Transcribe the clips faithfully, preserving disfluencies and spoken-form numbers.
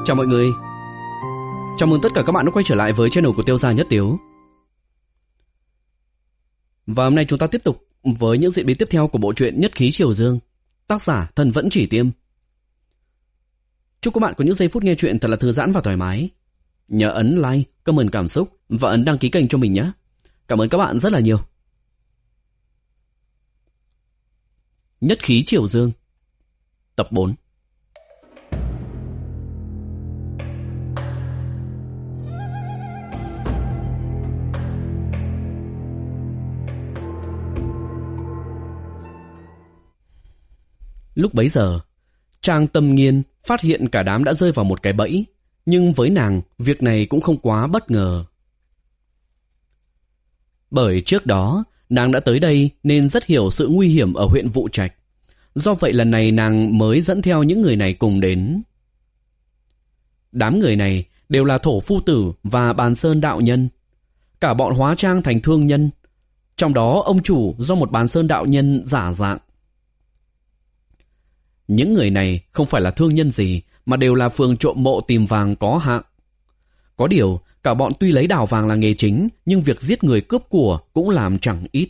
Chào mọi người. Chào mừng tất cả các bạn đã quay trở lại với channel của Tiêu Gia Nhất Tiếu. Và hôm nay chúng ta tiếp tục với những diễn biến tiếp theo của bộ truyện Nhất Khí Triều Dương, tác giả Thần Vẫn Chỉ Tiêm. Chúc các bạn có những giây phút nghe truyện thật là thư giãn và thoải mái. Nhớ ấn like, comment cảm xúc và ấn đăng ký kênh cho mình nhé. Cảm ơn các bạn rất là nhiều. Nhất Khí Triều Dương, tập bốn. Lúc bấy giờ, Trang Tâm Nghiên phát hiện cả đám đã rơi vào một cái bẫy, nhưng với nàng, việc này cũng không quá bất ngờ. Bởi trước đó, nàng đã tới đây nên rất hiểu sự nguy hiểm ở huyện Vụ Trạch. Do vậy lần này nàng mới dẫn theo những người này cùng đến. Đám người này đều là Thổ Phu Tử và Bàn Sơn Đạo Nhân. Cả bọn hóa trang thành thương nhân. Trong đó ông chủ do một Bàn Sơn Đạo Nhân giả dạng. Những người này không phải là thương nhân gì mà đều là phường trộm mộ tìm vàng có hạng. Có điều, cả bọn tuy lấy đào vàng là nghề chính, nhưng việc giết người cướp của cũng làm chẳng ít.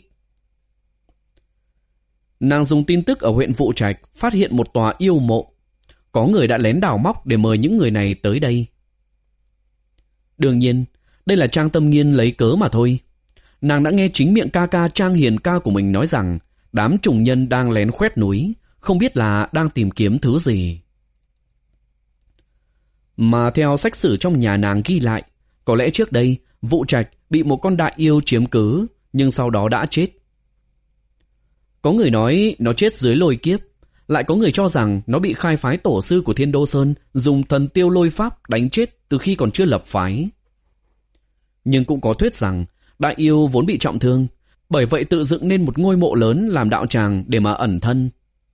Nàng dùng tin tức ở huyện Vụ Trạch phát hiện một tòa yêu mộ. Có người đã lén đào móc để mời những người này tới đây. Đương nhiên, đây là Trang Tâm Nghiên lấy cớ mà thôi. Nàng đã nghe chính miệng ca ca Trang Hiền Ca của mình nói rằng đám trùng nhân đang lén khoét núi, không biết là đang tìm kiếm thứ gì. Mà theo sách sử trong nhà nàng ghi lại, có lẽ trước đây Vụ Trạch bị một con đại yêu chiếm cứ, nhưng sau đó đã chết. Có người nói nó chết dưới lôi kiếp, lại có người cho rằng nó bị khai phái tổ sư của Thiên Đô Sơn dùng thần tiêu lôi pháp đánh chết từ khi còn chưa lập phái. Nhưng cũng có thuyết rằng đại yêu vốn bị trọng thương, bởi vậy tự dựng nên một ngôi mộ lớn làm đạo tràng để mà ẩn thân.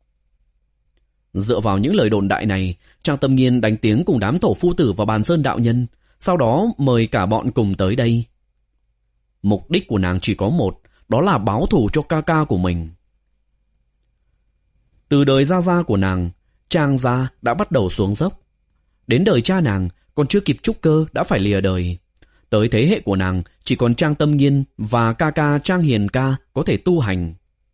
Dựa vào những lời đồn đại này, Trang Tâm Nghiên đánh tiếng cùng đám Thổ Phu Tử và Bàn Sơn Đạo Nhân, sau đó mời cả bọn cùng tới đây. Mục đích của nàng chỉ có một, đó là báo thù cho ca ca của mình. Từ đời gia gia của nàng, Trang gia đã bắt đầu xuống dốc. Đến đời cha nàng, còn chưa kịp trúc cơ đã phải lìa đời. Tới thế hệ của nàng, chỉ còn Trang Tâm Nghiên và ca ca Trang Hiền Ca có thể tu hành.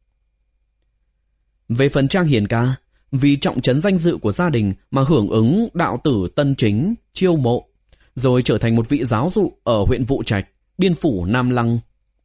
Về phần Trang Hiền Ca, vì trọng trấn danh dự của gia đình mà hưởng ứng đạo tử tân chính, chiêu mộ, rồi trở thành một vị giáo dụ ở huyện Vụ Trạch, biên phủ Nam Lăng.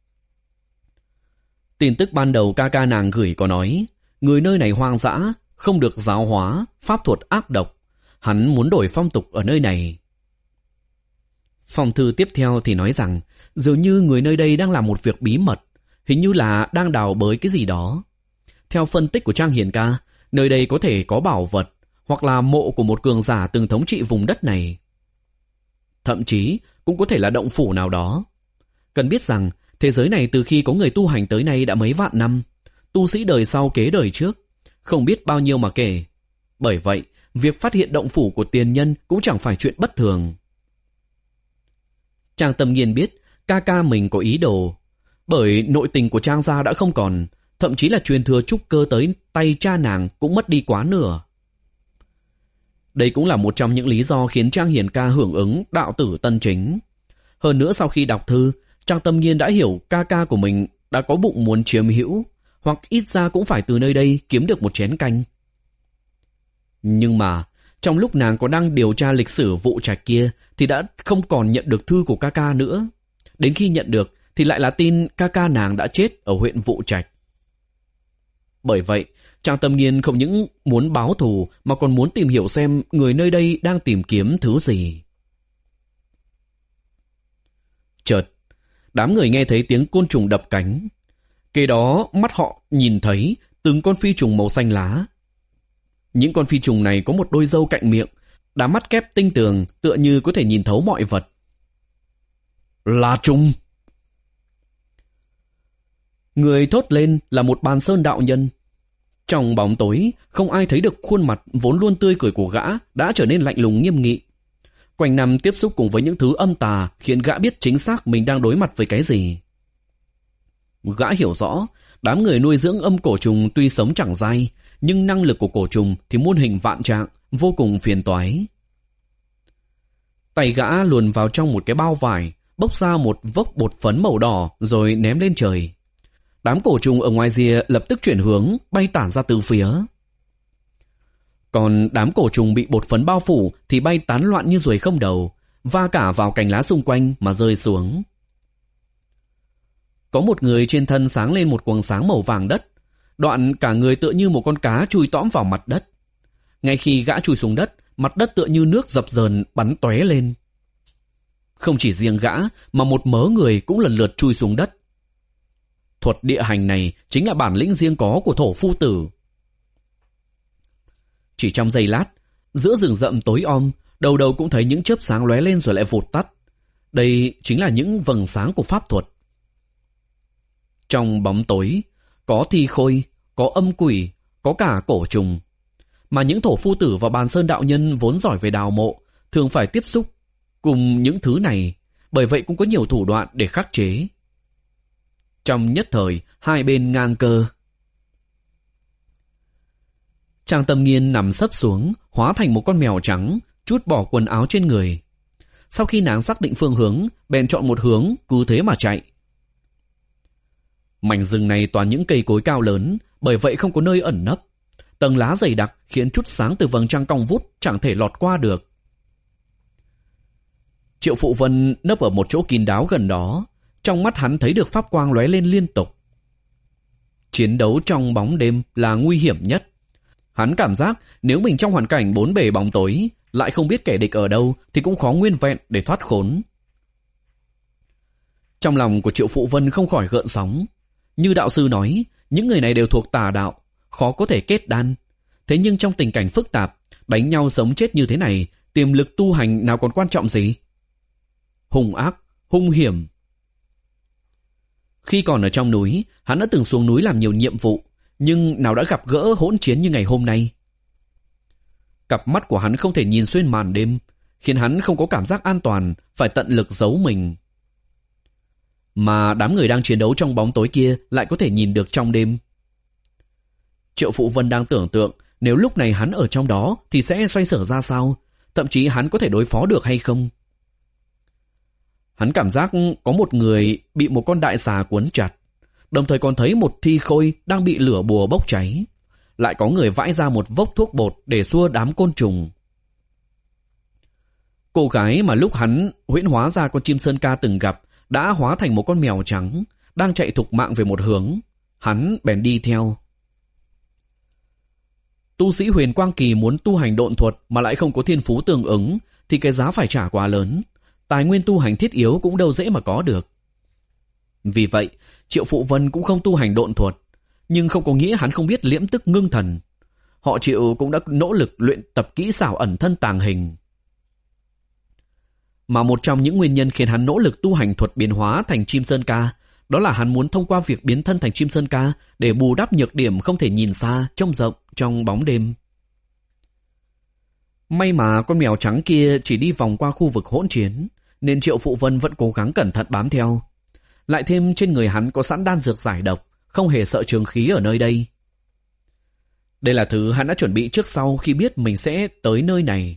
Tin tức ban đầu ca ca nàng gửi có nói, người nơi này hoang dã, không được giáo hóa, pháp thuật ác độc. Hắn muốn đổi phong tục ở nơi này. Phong thư tiếp theo thì nói rằng, dường như người nơi đây đang làm một việc bí mật, hình như là đang đào bới cái gì đó. Theo phân tích của Trang Hiền Ca, nơi đây có thể có bảo vật, hoặc là mộ của một cường giả từng thống trị vùng đất này. Thậm chí cũng có thể là động phủ nào đó. Cần biết rằng, thế giới này từ khi có người tu hành tới nay đã mấy vạn năm, tu sĩ đời sau kế đời trước, không biết bao nhiêu mà kể. Bởi vậy, việc phát hiện động phủ của tiền nhân cũng chẳng phải chuyện bất thường. Trang Tâm Nghiên biết ca ca mình có ý đồ, bởi nội tình của Trang gia đã không còn, thậm chí là truyền thừa trúc cơ tới tay cha nàng cũng mất đi quá nửa. Đây cũng là một trong những lý do khiến Trang Hiền Ca hưởng ứng đạo tử tân chính. Hơn nữa sau khi đọc thư, Trang Tâm Nghiên đã hiểu ca ca của mình đã có bụng muốn chiếm hữu, hoặc ít ra cũng phải từ nơi đây kiếm được một chén canh. Nhưng mà, trong lúc nàng có đang điều tra lịch sử Vụ Trạch kia thì đã không còn nhận được thư của ca ca nữa. Đến khi nhận được thì lại là tin ca ca nàng đã chết ở huyện Vụ Trạch. Bởi vậy, Trang Tâm Nghiên không những muốn báo thù mà còn muốn tìm hiểu xem người nơi đây đang tìm kiếm thứ gì. Chợt, đám người nghe thấy tiếng côn trùng đập cánh. Kế đó mắt họ nhìn thấy từng con phi trùng màu xanh lá. Những con phi trùng này có một đôi râu cạnh miệng, đám mắt kép tinh tường tựa như có thể nhìn thấu mọi vật. Là trùng! Người thốt lên là một Bàn Sơn Đạo Nhân. Trong bóng tối, không ai thấy được khuôn mặt vốn luôn tươi cười của gã đã trở nên lạnh lùng nghiêm nghị. Quanh năm tiếp xúc cùng với những thứ âm tà khiến gã biết chính xác mình đang đối mặt với cái gì. Gã hiểu rõ, đám người nuôi dưỡng âm cổ trùng tuy sống chẳng dai, nhưng năng lực của cổ trùng thì muôn hình vạn trạng, vô cùng phiền toái. Tay gã luồn vào trong một cái bao vải, bốc ra một vốc bột phấn màu đỏ rồi ném lên trời. Đám cổ trùng ở ngoài rìa lập tức chuyển hướng, bay tản ra từ phía. Còn đám cổ trùng bị bột phấn bao phủ thì bay tán loạn như ruồi không đầu, va cả vào cành lá xung quanh mà rơi xuống. Có một người trên thân sáng lên một quầng sáng màu vàng đất, đoạn cả người tựa như một con cá chui tõm vào mặt đất. Ngay khi gã chui xuống đất, mặt đất tựa như nước dập dờn bắn tóe lên. Không chỉ riêng gã mà một mớ người cũng lần lượt chui xuống đất. Thuật địa hành này chính là bản lĩnh riêng có của thổ phu tử. Chỉ trong giây lát, giữa rừng rậm tối om, đầu đầu cũng thấy những chớp sáng lóe lên rồi lại vụt tắt. Đây chính là những vầng sáng của pháp thuật. Trong bóng tối, có thi khôi, có âm quỷ, có cả cổ trùng. Mà những thổ phu tử và bàn sơn đạo nhân vốn giỏi về đào mộ, thường phải tiếp xúc cùng những thứ này, bởi vậy cũng có nhiều thủ đoạn để khắc chế. Trong nhất thời, hai bên ngang cơ. Trang Tâm Nghiên nằm sấp xuống, hóa thành một con mèo trắng, trút bỏ quần áo trên người. Sau khi nàng xác định phương hướng, bèn chọn một hướng, cứ thế mà chạy. Mảnh rừng này toàn những cây cối cao lớn, bởi vậy không có nơi ẩn nấp. Tầng lá dày đặc khiến chút sáng từ vầng trăng cong vút chẳng thể lọt qua được. Triệu Phụ Vân nấp ở một chỗ kín đáo gần đó, trong mắt hắn thấy được pháp quang lóe lên liên tục. Chiến đấu trong bóng đêm là nguy hiểm nhất. Hắn cảm giác nếu mình trong hoàn cảnh bốn bề bóng tối, lại không biết kẻ địch ở đâu thì cũng khó nguyên vẹn để thoát khốn. Trong lòng của Triệu Phụ Vân không khỏi gợn sóng. Như đạo sư nói, những người này đều thuộc tà đạo, khó có thể kết đan. Thế nhưng trong tình cảnh phức tạp, đánh nhau sống chết như thế này, tiềm lực tu hành nào còn quan trọng gì? Hung ác, hung hiểm. Khi còn ở trong núi, hắn đã từng xuống núi làm nhiều nhiệm vụ, nhưng nào đã gặp gỡ hỗn chiến như ngày hôm nay. Cặp mắt của hắn không thể nhìn xuyên màn đêm, khiến hắn không có cảm giác an toàn, phải tận lực giấu mình. Mà đám người đang chiến đấu trong bóng tối kia lại có thể nhìn được trong đêm. Triệu Phụ Vân đang tưởng tượng nếu lúc này hắn ở trong đó thì sẽ xoay sở ra sao, thậm chí hắn có thể đối phó được hay không. Hắn cảm giác có một người bị một con đại xà cuốn chặt, đồng thời còn thấy một thi khôi đang bị lửa bùa bốc cháy. Lại có người vãi ra một vốc thuốc bột để xua đám côn trùng. Cô gái mà lúc hắn huyễn hóa ra con chim sơn ca từng gặp đã hóa thành một con mèo trắng, đang chạy thục mạng về một hướng. Hắn bèn đi theo. Tu sĩ Huyền Quang Kỳ muốn tu hành độn thuật mà lại không có thiên phú tương ứng thì cái giá phải trả quá lớn. Tài nguyên tu hành thiết yếu cũng đâu dễ mà có được. Vì vậy, Triệu Phụ Vân cũng không tu hành độn thuật, nhưng không có nghĩa hắn không biết liễm tức ngưng thần. Họ Triệu cũng đã nỗ lực luyện tập kỹ xảo ẩn thân tàng hình. Mà một trong những nguyên nhân khiến hắn nỗ lực tu hành thuật biến hóa thành chim sơn ca, đó là hắn muốn thông qua việc biến thân thành chim sơn ca để bù đắp nhược điểm không thể nhìn xa, trông rộng trong bóng đêm. May mà con mèo trắng kia chỉ đi vòng qua khu vực hỗn chiến, nên Triệu Phụ Vân vẫn cố gắng cẩn thận bám theo. Lại thêm trên người hắn có sẵn đan dược giải độc, không hề sợ trường khí ở nơi đây. Đây là thứ hắn đã chuẩn bị trước sau khi biết mình sẽ tới nơi này.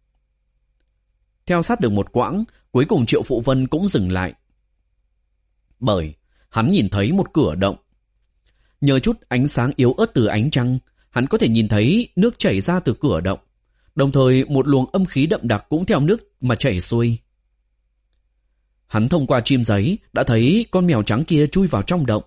Theo sát được một quãng, cuối cùng Triệu Phụ Vân cũng dừng lại. Bởi hắn nhìn thấy một cửa động. Nhờ chút ánh sáng yếu ớt từ ánh trăng, hắn có thể nhìn thấy nước chảy ra từ cửa động. Đồng thời một luồng âm khí đậm đặc cũng theo nước mà chảy xuôi. Hắn thông qua chim giấy đã thấy con mèo trắng kia chui vào trong động.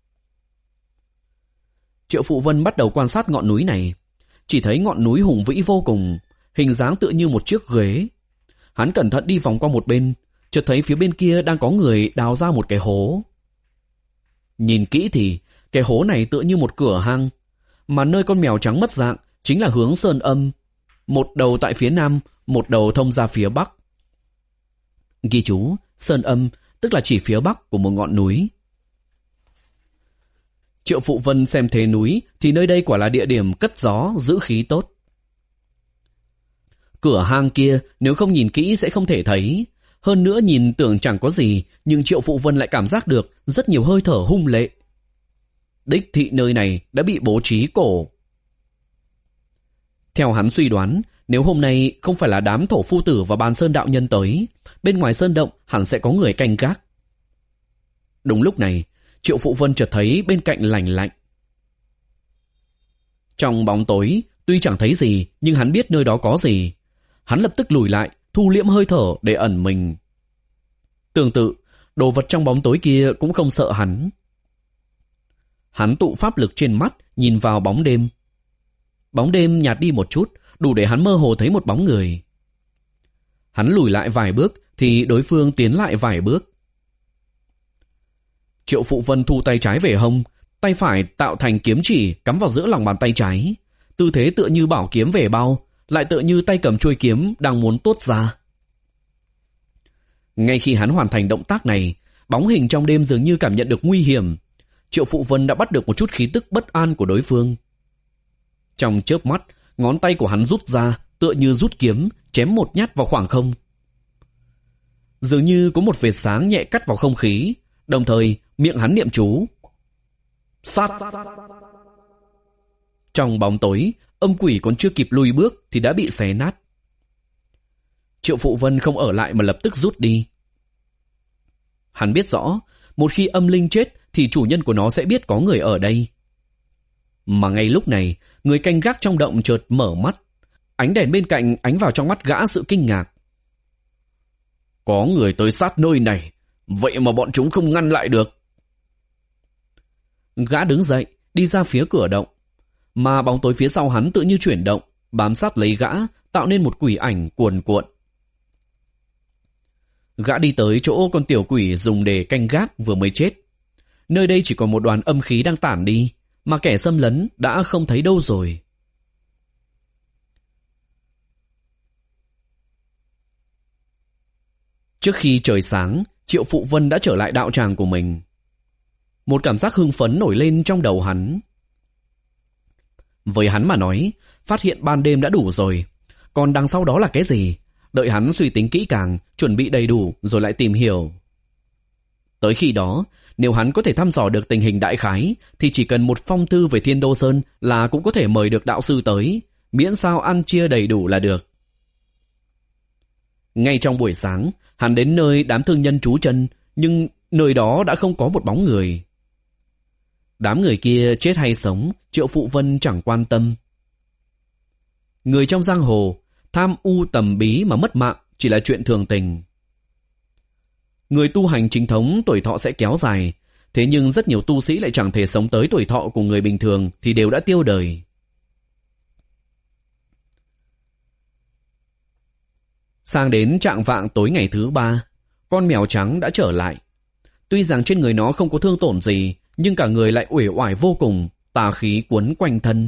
Triệu Phụ Vân bắt đầu quan sát ngọn núi này. Chỉ thấy ngọn núi hùng vĩ vô cùng, hình dáng tựa như một chiếc ghế. Hắn cẩn thận đi vòng qua một bên, chợt thấy phía bên kia đang có người đào ra một cái hố. Nhìn kỹ thì cái hố này tựa như một cửa hang, mà nơi con mèo trắng mất dạng chính là hướng sơn âm, một đầu tại phía nam, một đầu thông ra phía bắc. Ghi chú, sơn âm tức là chỉ phía bắc của một ngọn núi. Triệu Phụ Vân xem thế núi thì nơi đây quả là địa điểm cất gió giữ khí tốt. Cửa hang kia nếu không nhìn kỹ sẽ không thể thấy. Hơn nữa nhìn tưởng chẳng có gì, nhưng Triệu Phụ Vân lại cảm giác được rất nhiều hơi thở hung lệ. Đích thị nơi này đã bị bố trí cổ. Theo hắn suy đoán, Nếu hôm nay không phải là đám thổ phu tử và bàn sơn đạo nhân tới, bên ngoài sơn động hẳn sẽ có người canh gác. Đúng lúc này, Triệu Phụ Vân chợt thấy bên cạnh lành lạnh. Trong bóng tối, tuy chẳng thấy gì, nhưng hắn biết nơi đó có gì. Hắn lập tức lùi lại, thu liễm hơi thở để ẩn mình. Tương tự, đồ vật trong bóng tối kia cũng không sợ hắn. Hắn tụ pháp lực trên mắt, nhìn vào bóng đêm. Bóng đêm nhạt đi một chút, đủ để hắn mơ hồ thấy một bóng người. Hắn lùi lại vài bước, thì đối phương tiến lại vài bước. Triệu Phụ Vân thu tay trái về hông, tay phải tạo thành kiếm chỉ cắm vào giữa lòng bàn tay trái. Tư thế tựa như bảo kiếm về bao, lại tựa như tay cầm chuôi kiếm đang muốn tuốt ra. Ngay khi hắn hoàn thành động tác này, bóng hình trong đêm dường như cảm nhận được nguy hiểm. Triệu Phụ Vân đã bắt được một chút khí tức bất an của đối phương. Trong chớp mắt, ngón tay của hắn rút ra, tựa như rút kiếm, chém một nhát vào khoảng không. Dường như có một vệt sáng nhẹ cắt vào không khí, đồng thời miệng hắn niệm chú. Sát! Trong bóng tối, âm quỷ còn chưa kịp lùi bước thì đã bị xé nát. Triệu Phụ Vân không ở lại mà lập tức rút đi. Hắn biết rõ, một khi âm linh chết thì chủ nhân của nó sẽ biết có người ở đây. Mà ngay lúc này, người canh gác trong động chợt mở mắt. Ánh đèn bên cạnh ánh vào trong mắt gã sự kinh ngạc. Có người tới sát nơi này, vậy mà bọn chúng không ngăn lại được. Gã đứng dậy, đi ra phía cửa động. Mà bóng tối phía sau hắn tự như chuyển động, bám sát lấy gã, tạo nên một quỷ ảnh cuồn cuộn. Gã đi tới chỗ con tiểu quỷ dùng để canh gác vừa mới chết. Nơi đây chỉ còn một đoàn âm khí đang tản đi, mà kẻ xâm lấn đã không thấy đâu rồi. Trước khi trời sáng, Triệu Phụ Vân đã trở lại đạo tràng của mình. Một cảm giác hưng phấn nổi lên trong đầu hắn. Với hắn mà nói, phát hiện ban đêm đã đủ rồi. Còn đằng sau đó là cái gì? Đợi hắn suy tính kỹ càng, chuẩn bị đầy đủ rồi lại tìm hiểu. Tới khi đó, nếu hắn có thể thăm dò được tình hình đại khái, thì chỉ cần một phong thư về Thiên Đô Sơn là cũng có thể mời được đạo sư tới, miễn sao ăn chia đầy đủ là được. Ngay trong buổi sáng, hắn đến nơi đám thương nhân trú chân, nhưng nơi đó đã không có một bóng người. Đám người kia chết hay sống, Triệu Phụ Vân chẳng quan tâm. Người trong giang hồ, tham u tầm bí mà mất mạng chỉ là chuyện thường tình. Người tu hành chính thống tuổi thọ sẽ kéo dài, thế nhưng rất nhiều tu sĩ lại chẳng thể sống tới tuổi thọ của người bình thường thì đều đã tiêu đời. Sang đến chạng vạng tối ngày thứ ba, con mèo trắng đã trở lại. Tuy rằng trên người nó không có thương tổn gì, nhưng cả người lại uể oải vô cùng, tà khí cuốn quanh thân.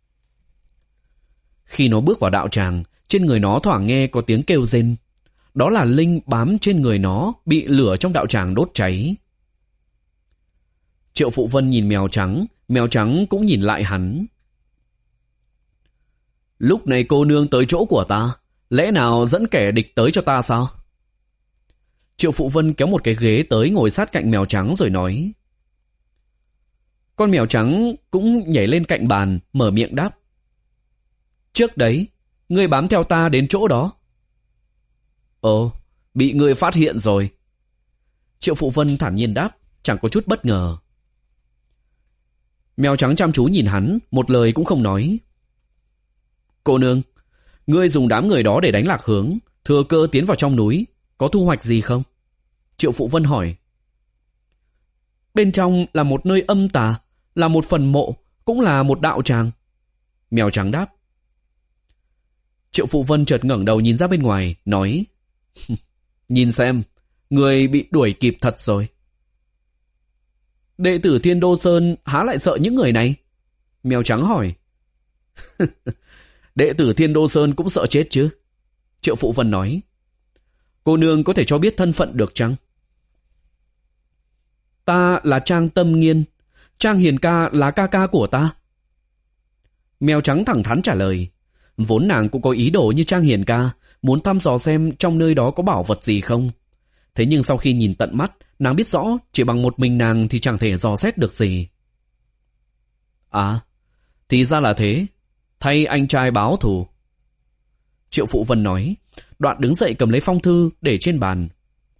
Khi nó bước vào đạo tràng, trên người nó thoảng nghe có tiếng kêu rên. Đó là linh bám trên người nó bị lửa trong đạo tràng đốt cháy. Triệu Phụ Vân nhìn mèo trắng, mèo trắng cũng nhìn lại hắn. Lúc này cô nương tới chỗ của ta, lẽ nào dẫn kẻ địch tới cho ta sao? Triệu Phụ Vân kéo một cái ghế tới ngồi sát cạnh mèo trắng rồi nói. Con mèo trắng cũng nhảy lên cạnh bàn, mở miệng đáp. Trước đấy, ngươi bám theo ta đến chỗ đó. Ồ, bị ngươi phát hiện rồi. Triệu Phụ Vân thản nhiên đáp, chẳng có chút bất ngờ. Mèo trắng chăm chú nhìn hắn, một lời cũng không nói. Cô nương, ngươi dùng đám người đó để đánh lạc hướng, thừa cơ tiến vào trong núi, có thu hoạch gì không? Triệu Phụ Vân hỏi. Bên trong là một nơi âm tà, là một phần mộ, cũng là một đạo tràng. Mèo trắng đáp. Triệu Phụ Vân chợt ngẩng đầu nhìn ra bên ngoài, nói. Nhìn xem, người bị đuổi kịp thật rồi. Đệ tử Thiên Đô Sơn há lại sợ những người này? Mèo trắng hỏi. Đệ tử Thiên Đô Sơn cũng sợ chết chứ? Triệu Phụ Vân nói. Cô nương có thể cho biết thân phận được chăng? Ta là Trang Tâm Nghiên, Trang Hiền ca là ca ca của ta. Mèo trắng thẳng thắn trả lời. Vốn nàng cũng có ý đồ như Trang Hiền ca, muốn thăm dò xem trong nơi đó có bảo vật gì không. Thế nhưng sau khi nhìn tận mắt, nàng biết rõ chỉ bằng một mình nàng thì chẳng thể dò xét được gì. À, thì ra là thế. Thay anh trai báo thù. Triệu Phụ Vân nói, đoạn đứng dậy cầm lấy phong thư để trên bàn.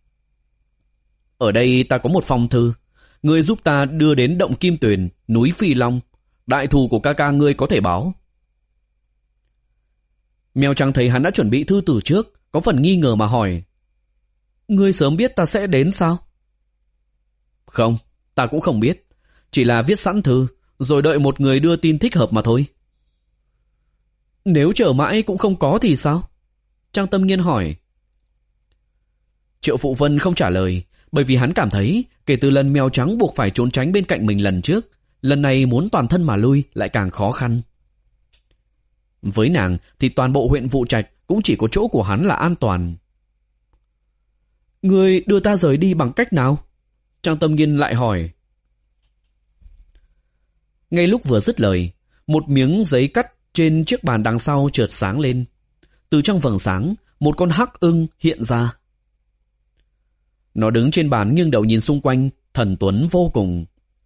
Ở đây ta có một phong thư, ngươi giúp ta đưa đến động Kim Tuyền, núi Phi Long. Đại thù của ca ca ngươi có thể báo. Mèo trắng thấy hắn đã chuẩn bị thư từ trước, có phần nghi ngờ mà hỏi, ngươi sớm biết ta sẽ đến sao? Không, ta cũng không biết, chỉ là viết sẵn thư, rồi đợi một người đưa tin thích hợp mà thôi. Nếu chờ mãi cũng không có thì sao? Trang Tâm Nghiên hỏi. Triệu Phụ Vân không trả lời, bởi vì hắn cảm thấy kể từ lần mèo trắng buộc phải trốn tránh bên cạnh mình lần trước, lần này muốn toàn thân mà lui lại càng khó khăn. Với nàng thì toàn bộ huyện Vụ Trạch cũng chỉ có chỗ của hắn là an toàn. Ngươi đưa ta rời đi bằng cách nào? Trang Tâm Nghiên lại hỏi. Ngay lúc vừa dứt lời, một miếng giấy cắt trên chiếc bàn đằng sau chợt sáng lên. Từ trong vầng sáng, một con hắc ưng hiện ra. Nó đứng trên bàn nghiêng đầu nhìn xung quanh, thần tuấn vô cùng.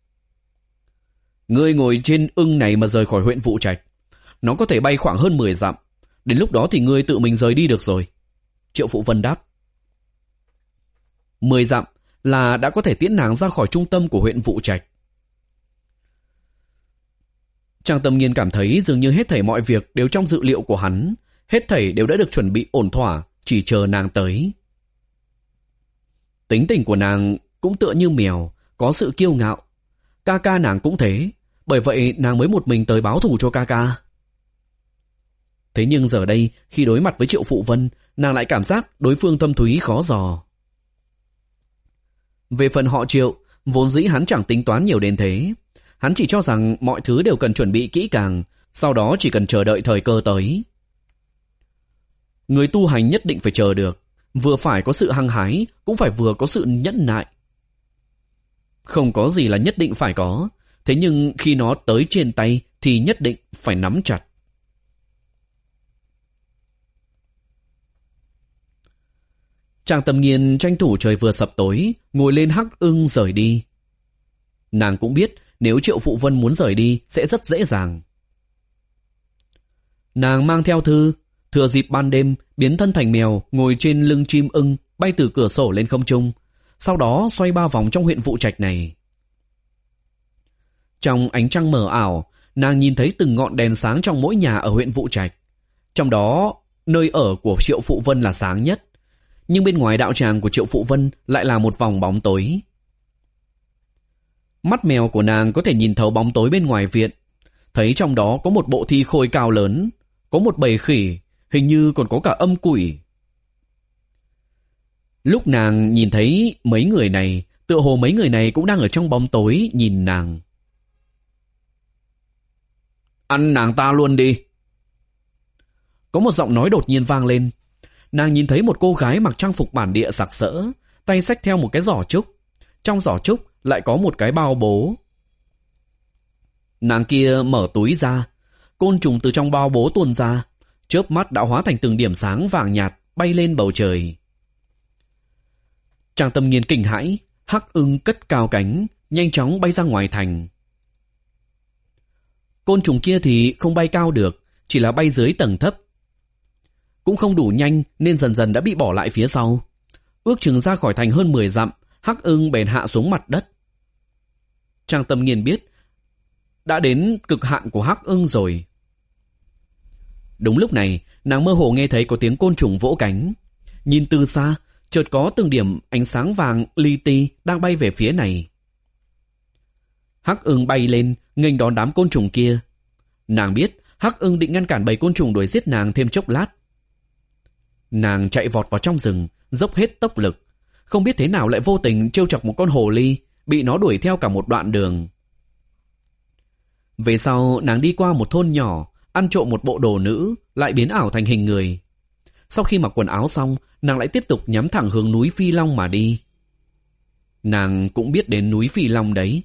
Ngươi ngồi trên ưng này mà rời khỏi huyện Vụ Trạch. Nó có thể bay khoảng hơn mười dặm. Đến lúc đó thì ngươi tự mình rời đi được rồi. Triệu Phụ Vân đáp. mười dặm là đã có thể tiễn nàng ra khỏi trung tâm của huyện Vụ Trạch. Trang Tâm Nghiên cảm thấy dường như hết thảy mọi việc đều trong dự liệu của hắn, hết thảy đều đã được chuẩn bị ổn thỏa, chỉ chờ nàng tới. Tính tình của nàng cũng tựa như mèo, có sự kiêu ngạo. Ca ca nàng cũng thế, bởi vậy nàng mới một mình tới báo thù cho ca ca. Thế nhưng giờ đây, khi đối mặt với Triệu Phụ Vân, nàng lại cảm giác đối phương thâm thúy khó dò. Về phần họ Triệu, vốn dĩ hắn chẳng tính toán nhiều đến thế. Hắn chỉ cho rằng mọi thứ đều cần chuẩn bị kỹ càng, sau đó chỉ cần chờ đợi thời cơ tới. Người tu hành nhất định phải chờ được, vừa phải có sự hăng hái, cũng phải vừa có sự nhẫn nại. Không có gì là nhất định phải có, thế nhưng khi nó tới trên tay thì nhất định phải nắm chặt. Trang Tâm Nghiên tranh thủ trời vừa sập tối, ngồi lên hắc ưng rời đi. Nàng cũng biết nếu Triệu Phụ Vân muốn rời đi sẽ rất dễ dàng. Nàng mang theo thư, thừa dịp ban đêm biến thân thành mèo ngồi trên lưng chim ưng bay từ cửa sổ lên không trung, sau đó xoay ba vòng trong huyện Vụ Trạch này. Trong ánh trăng mờ ảo, nàng nhìn thấy từng ngọn đèn sáng trong mỗi nhà ở huyện Vụ Trạch. Trong đó, nơi ở của Triệu Phụ Vân là sáng nhất, nhưng bên ngoài đạo tràng của Triệu Phụ Vân lại là một vòng bóng tối. Mắt mèo của nàng có thể nhìn thấu bóng tối bên ngoài viện, thấy trong đó có một bộ thi khôi cao lớn, có một bầy khỉ, hình như còn có cả âm quỷ. Lúc nàng nhìn thấy mấy người này, tựa hồ mấy người này cũng đang ở trong bóng tối nhìn nàng. Ăn nàng ta luôn đi. Có một giọng nói đột nhiên vang lên. Nàng nhìn thấy một cô gái mặc trang phục bản địa sặc sỡ, tay xách theo một cái giỏ trúc. Trong giỏ trúc lại có một cái bao bố. Nàng kia mở túi ra, côn trùng từ trong bao bố tuôn ra, chớp mắt đã hóa thành từng điểm sáng vàng nhạt bay lên bầu trời. Trang Tâm Nghiên kinh hãi, hắc ưng cất cao cánh, nhanh chóng bay ra ngoài thành. Côn trùng kia thì không bay cao được, chỉ là bay dưới tầng thấp. Cũng không đủ nhanh nên dần dần đã bị bỏ lại phía sau. Ước chừng ra khỏi thành hơn mười dặm, hắc ưng bèn hạ xuống mặt đất. Trang Tâm Nghiên biết đã đến cực hạn của hắc ưng rồi. Đúng lúc này, nàng mơ hồ nghe thấy có tiếng côn trùng vỗ cánh. Nhìn từ xa, chợt có từng điểm ánh sáng vàng li ti đang bay về phía này. Hắc ưng bay lên, nghênh đón đám côn trùng kia. Nàng biết hắc ưng định ngăn cản bầy côn trùng đuổi giết nàng thêm chốc lát. Nàng chạy vọt vào trong rừng, dốc hết tốc lực. Không biết thế nào lại vô tình trêu chọc một con hồ ly, bị nó đuổi theo cả một đoạn đường. Về sau, nàng đi qua một thôn nhỏ, ăn trộm một bộ đồ nữ, lại biến ảo thành hình người. Sau khi mặc quần áo xong, nàng lại tiếp tục nhắm thẳng hướng núi Phi Long mà đi. Nàng cũng biết đến núi Phi Long đấy.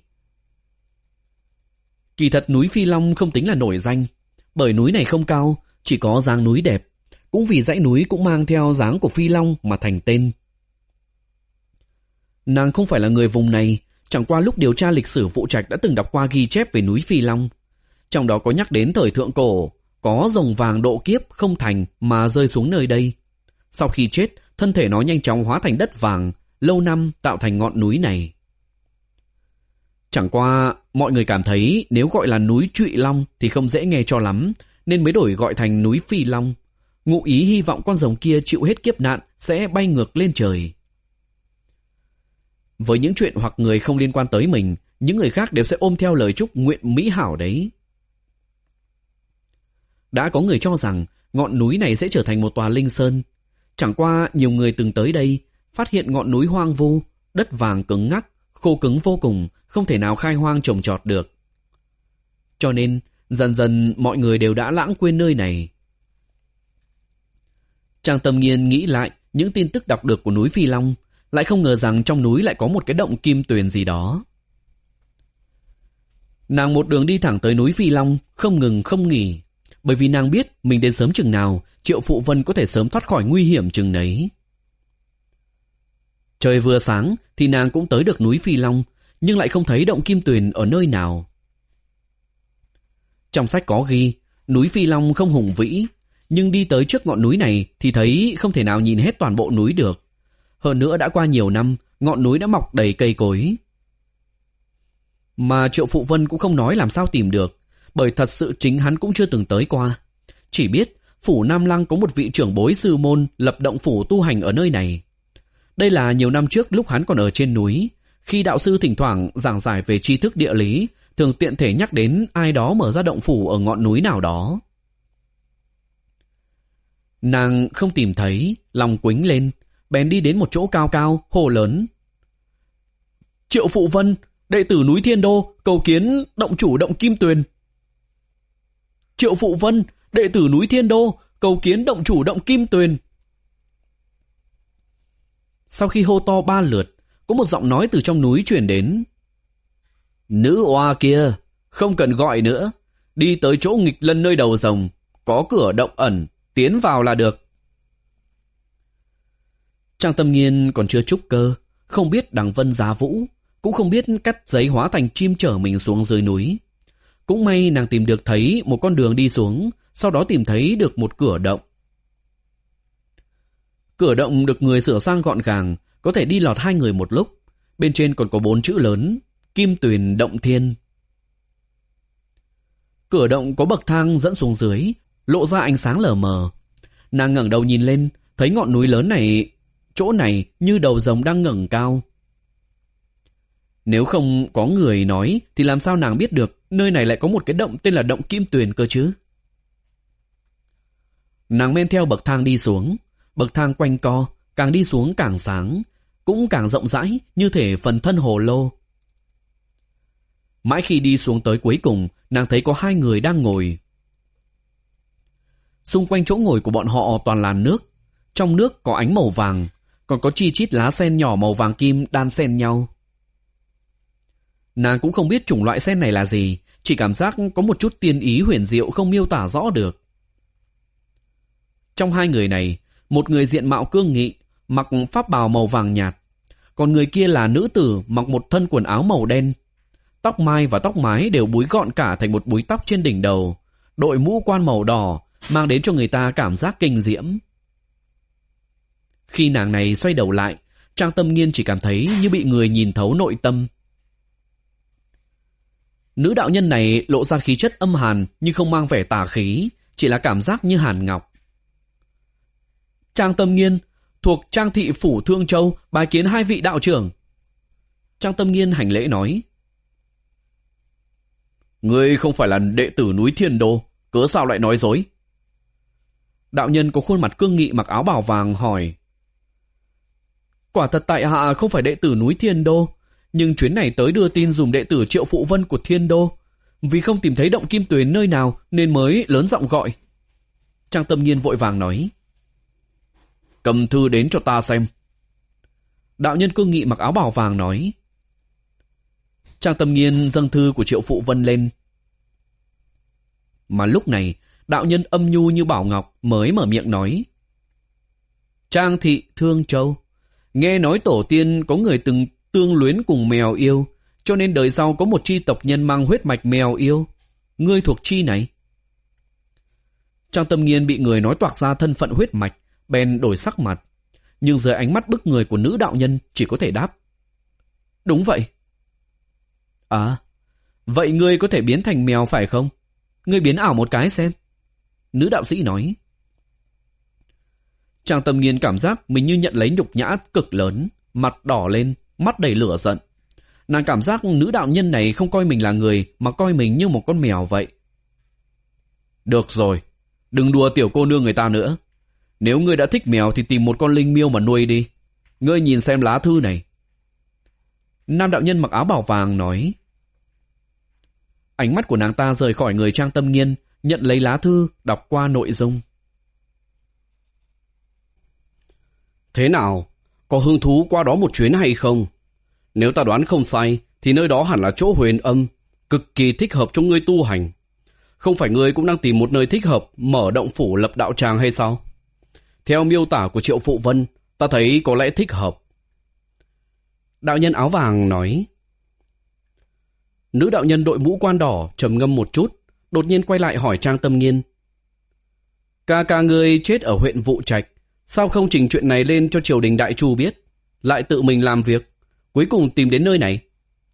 Kỳ thật núi Phi Long không tính là nổi danh, bởi núi này không cao, chỉ có dáng núi đẹp. Cũng vì dãy núi cũng mang theo dáng của Phi Long mà thành tên. Nàng không phải là người vùng này, chẳng qua lúc điều tra lịch sử Vụ Trạch đã từng đọc qua ghi chép về núi Phi Long. Trong đó có nhắc đến thời thượng cổ, có rồng vàng độ kiếp không thành mà rơi xuống nơi đây. Sau khi chết, thân thể nó nhanh chóng hóa thành đất vàng, lâu năm tạo thành ngọn núi này. Chẳng qua mọi người cảm thấy nếu gọi là núi Trụy Long thì không dễ nghe cho lắm, nên mới đổi gọi thành núi Phi Long. Ngụ ý hy vọng con rồng kia chịu hết kiếp nạn sẽ bay ngược lên trời. Với những chuyện hoặc người không liên quan tới mình, những người khác đều sẽ ôm theo lời chúc nguyện mỹ hảo đấy. Đã có người cho rằng ngọn núi này sẽ trở thành một tòa linh sơn. Chẳng qua nhiều người từng tới đây, phát hiện ngọn núi hoang vu, đất vàng cứng ngắc, khô cứng vô cùng, không thể nào khai hoang trồng trọt được. Cho nên, dần dần mọi người đều đã lãng quên nơi này. Trang Tâm Nghiên nghĩ lại những tin tức đọc được của núi Phi Long, lại không ngờ rằng trong núi lại có một cái động kim tuyền gì đó. Nàng một đường đi thẳng tới núi Phi Long, không ngừng không nghỉ, bởi vì nàng biết mình đến sớm chừng nào, Triệu Phụ Vân có thể sớm thoát khỏi nguy hiểm chừng nấy. Trời vừa sáng thì nàng cũng tới được núi Phi Long, nhưng lại không thấy động kim tuyền ở nơi nào. Trong sách có ghi, núi Phi Long không hùng vĩ, nhưng đi tới trước ngọn núi này thì thấy không thể nào nhìn hết toàn bộ núi được. Hơn nữa đã qua nhiều năm, ngọn núi đã mọc đầy cây cối. Mà Triệu Phụ Vân cũng không nói làm sao tìm được, bởi thật sự chính hắn cũng chưa từng tới qua. Chỉ biết phủ Nam Lăng có một vị trưởng bối sư môn lập động phủ tu hành ở nơi này. Đây là nhiều năm trước lúc hắn còn ở trên núi, khi đạo sư thỉnh thoảng giảng giải về tri thức địa lý, thường tiện thể nhắc đến ai đó mở ra động phủ ở ngọn núi nào đó. Nàng không tìm thấy, lòng quĩnh lên, bèn đi đến một chỗ cao cao, hô lớn: Triệu Phụ Vân, đệ tử núi Thiên Đô, cầu kiến động chủ động Kim Tuyền. Triệu Phụ Vân, đệ tử núi Thiên Đô, cầu kiến động chủ động Kim Tuyền. Sau khi hô to ba lượt, có một giọng nói từ trong núi truyền đến: Nữ oa kia, không cần gọi nữa, đi tới chỗ nghịch lân nơi đầu rồng, có cửa động ẩn, tiến vào là được. Trang Tâm Nghiên còn chưa trúc cơ, không biết đằng vân giá vũ, cũng không biết cắt giấy hóa thành chim chở mình xuống dưới núi. Cũng may nàng tìm được thấy một con đường đi xuống, sau đó tìm thấy được một cửa động. Cửa động được người sửa sang gọn gàng, có thể đi lọt hai người một lúc. Bên trên còn có bốn chữ lớn: Kim Tuyền Động Thiên. Cửa động có bậc thang dẫn xuống dưới, lộ ra ánh sáng lờ mờ. Nàng ngẩng đầu nhìn lên, thấy ngọn núi lớn này, chỗ này như đầu rồng đang ngẩng cao. Nếu không có người nói thì làm sao nàng biết được nơi này lại có một cái động tên là động Kim Tuyền cơ chứ? Nàng men theo bậc thang đi xuống. Bậc thang quanh co, càng đi xuống càng sáng, cũng càng rộng rãi như thể phần thân hồ lô. Mãi khi đi xuống tới cuối cùng, nàng thấy có hai người đang ngồi. Xung quanh chỗ ngồi của bọn họ toàn là nước. Trong nước có ánh màu vàng, còn có chi chít lá sen nhỏ màu vàng kim đan xen nhau. Nàng cũng không biết chủng loại sen này là gì, chỉ cảm giác có một chút tiên ý huyền diệu không miêu tả rõ được. Trong hai người này, một người diện mạo cương nghị, mặc pháp bào màu vàng nhạt, còn người kia là nữ tử mặc một thân quần áo màu đen. Tóc mai và tóc mái đều búi gọn cả thành một búi tóc trên đỉnh đầu, đội mũ quan màu đỏ, mang đến cho người ta cảm giác kinh diễm. Khi nàng này xoay đầu lại, Trang Tâm Nghiên chỉ cảm thấy như bị người nhìn thấu nội tâm. Nữ đạo nhân này lộ ra khí chất âm hàn nhưng không mang vẻ tà khí, chỉ là cảm giác như hàn ngọc. Trang Tâm Nghiên, thuộc Trang thị phủ Thương Châu, bái kiến hai vị đạo trưởng. Trang Tâm Nghiên hành lễ nói: Ngươi không phải là đệ tử núi Thiên Đô, cớ sao lại nói dối? Đạo nhân có khuôn mặt cương nghị mặc áo bào vàng hỏi: Quả thật tại hạ không phải đệ tử núi Thiên Đô, nhưng chuyến này tới đưa tin dùm đệ tử Triệu Phụ Vân của Thiên Đô, vì không tìm thấy động Kim Tuyền nơi nào nên mới lớn giọng gọi. Trang Tâm Nghiên vội vàng nói: Cầm thư đến cho ta xem. Đạo nhân cương nghị mặc áo bào vàng nói. Trang Tâm Nghiên dâng thư của Triệu Phụ Vân lên. Mà lúc này, đạo nhân âm nhu như bảo ngọc mới mở miệng nói: Trang thị Thương Châu, nghe nói tổ tiên có người từng tương luyến cùng mèo yêu, cho nên đời sau có một chi tộc nhân mang huyết mạch mèo yêu. Ngươi thuộc chi này? Trang Tâm Nghiên bị người nói toạc ra thân phận huyết mạch, bèn đổi sắc mặt. Nhưng dưới ánh mắt bức người của nữ đạo nhân chỉ có thể đáp: Đúng vậy. À, vậy ngươi có thể biến thành mèo phải không? Ngươi biến ảo một cái xem. Nữ đạo sĩ nói. Trang Tâm Nghiên cảm giác mình như nhận lấy nhục nhã cực lớn, mặt đỏ lên, mắt đầy lửa giận. Nàng cảm giác nữ đạo nhân này không coi mình là người mà coi mình như một con mèo vậy. Được rồi, đừng đùa tiểu cô nương người ta nữa. Nếu ngươi đã thích mèo thì tìm một con linh miêu mà nuôi đi. Ngươi nhìn xem lá thư này. Nam đạo nhân mặc áo bào vàng nói. Ánh mắt của nàng ta rời khỏi người Trang Tâm Nghiên, nhận lấy lá thư, đọc qua nội dung. Thế nào? Có hứng thú qua đó một chuyến hay không? Nếu ta đoán không sai, thì nơi đó hẳn là chỗ huyền âm, cực kỳ thích hợp cho ngươi tu hành. Không phải ngươi cũng đang tìm một nơi thích hợp mở động phủ lập đạo tràng hay sao? Theo miêu tả của Triệu Phụ Vân, ta thấy có lẽ thích hợp. Đạo nhân áo vàng nói. Nữ đạo nhân đội mũ quan đỏ trầm ngâm một chút, đột nhiên quay lại hỏi Trang Tâm Nghiên. Ca ca ngươi chết ở huyện Vụ Trạch, sao không trình chuyện này lên cho triều đình Đại Chu biết, lại tự mình làm việc, cuối cùng tìm đến nơi này?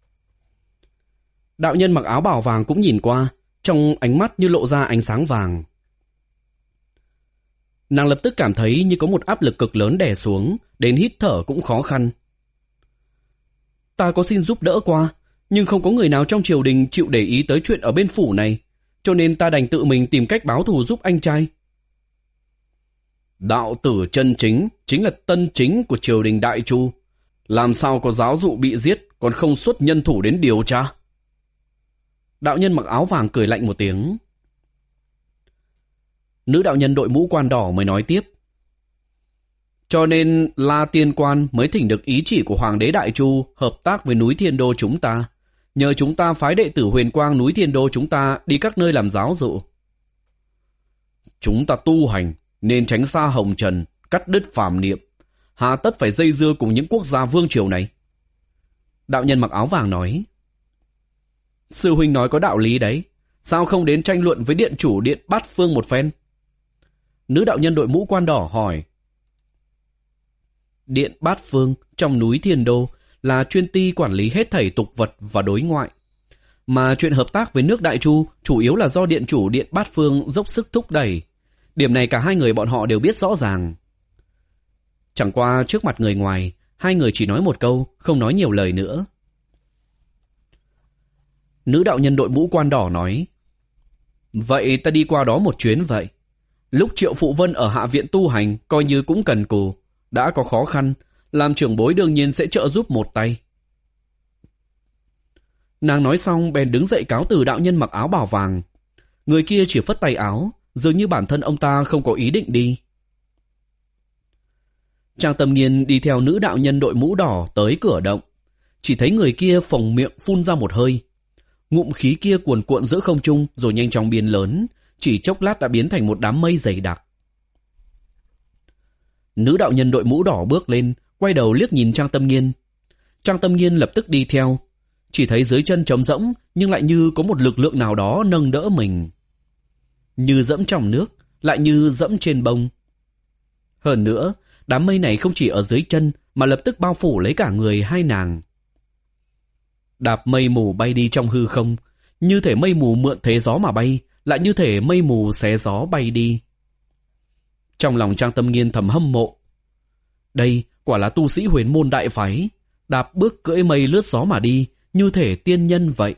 Đạo nhân mặc áo bào vàng cũng nhìn qua, trong ánh mắt như lộ ra ánh sáng vàng. Nàng lập tức cảm thấy như có một áp lực cực lớn đè xuống, đến hít thở cũng khó khăn. Ta có xin giúp đỡ qua, nhưng không có người nào trong triều đình chịu để ý tới chuyện ở bên phủ này, cho nên ta đành tự mình tìm cách báo thù giúp anh trai. Đạo tử chân chính chính là tân chính của triều đình Đại Chu. Làm sao có giáo dụ bị giết còn không xuất nhân thủ đến điều tra? Đạo nhân mặc áo vàng cười lạnh một tiếng. Nữ đạo nhân đội mũ quan đỏ mới nói tiếp. Cho nên La Tiên Quan mới thỉnh được ý chỉ của Hoàng đế Đại Chu hợp tác với núi Thiên Đô chúng ta, nhờ chúng ta phái đệ tử huyền quang núi Thiên Đô chúng ta đi các nơi làm giáo dụ. Chúng ta tu hành nên tránh xa hồng trần, cắt đứt phàm niệm, hà tất phải dây dưa cùng những quốc gia vương triều này. Đạo nhân mặc áo vàng nói. Sư huynh nói có đạo lý đấy, sao không đến tranh luận với điện chủ điện Bát Phương một phen? Nữ đạo nhân đội mũ quan đỏ hỏi. Điện Bát Phương trong núi Thiên Đô là chuyên ty quản lý hết thảy tục vật và đối ngoại, mà chuyện hợp tác với nước Đại Chu chủ yếu là do điện chủ điện Bát Phương dốc sức thúc đẩy. Điểm này cả hai người bọn họ đều biết rõ ràng. Chẳng qua trước mặt người ngoài, hai người chỉ nói một câu, không nói nhiều lời nữa. Nữ đạo nhân đội mũ quan đỏ nói. Vậy ta đi qua đó một chuyến vậy. Lúc Triệu Phụ Vân ở hạ viện tu hành coi như cũng cần cù, đã có khó khăn, làm trưởng bối đương nhiên sẽ trợ giúp một tay. Nàng nói xong bèn đứng dậy cáo từ đạo nhân mặc áo bào vàng. Người kia chỉ phất tay áo, dường như bản thân ông ta không có ý định đi. Trang Tâm Nghiên đi theo nữ đạo nhân đội mũ đỏ tới cửa động. Chỉ thấy người kia phồng miệng phun ra một hơi. Ngụm khí kia cuồn cuộn giữa không trung rồi nhanh chóng biến lớn, chỉ chốc lát đã biến thành một đám mây dày đặc. Nữ đạo nhân đội mũ đỏ bước lên, quay đầu liếc nhìn Trang Tâm Nghiên. Trang Tâm Nghiên lập tức đi theo. Chỉ thấy dưới chân trống rỗng, nhưng lại như có một lực lượng nào đó nâng đỡ mình. Như dẫm trong nước, lại như dẫm trên bông. Hơn nữa, đám mây này không chỉ ở dưới chân, mà lập tức bao phủ lấy cả người hai nàng. Đạp mây mù bay đi trong hư không, như thể mây mù mượn thế gió mà bay, lại như thể mây mù xé gió bay đi. Trong lòng Trang Tâm Nghiên thầm hâm mộ. Đây quả là tu sĩ huyền môn đại phái, đạp bước cưỡi mây lướt gió mà đi, như thể tiên nhân vậy.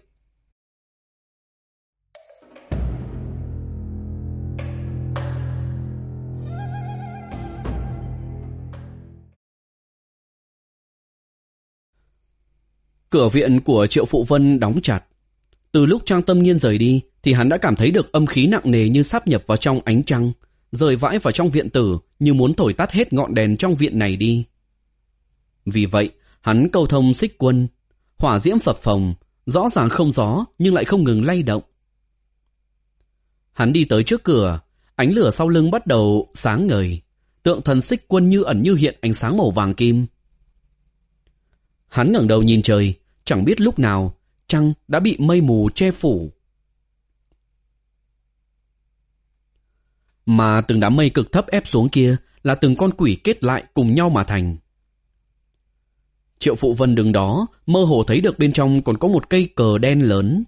Cửa viện của Triệu Phụ Vân đóng chặt. Từ lúc Trang Tâm Nghiên rời đi thì hắn đã cảm thấy được âm khí nặng nề như sáp nhập vào trong ánh trăng, rời vãi vào trong viện tử như muốn thổi tắt hết ngọn đèn trong viện này đi. Vì vậy, hắn cầu thông xích quân, hỏa diễm phập phồng, rõ ràng không gió nhưng lại không ngừng lay động. Hắn đi tới trước cửa, ánh lửa sau lưng bắt đầu sáng ngời, tượng thần xích quân như ẩn như hiện ánh sáng màu vàng kim. Hắn ngẩng đầu nhìn trời, chẳng biết lúc nào trăng đã bị mây mù che phủ. Mà từng đám mây cực thấp ép xuống kia là từng con quỷ kết lại cùng nhau mà thành. Triệu Phụ Vân đứng đó, mơ hồ thấy được bên trong còn có một cây cờ đen lớn.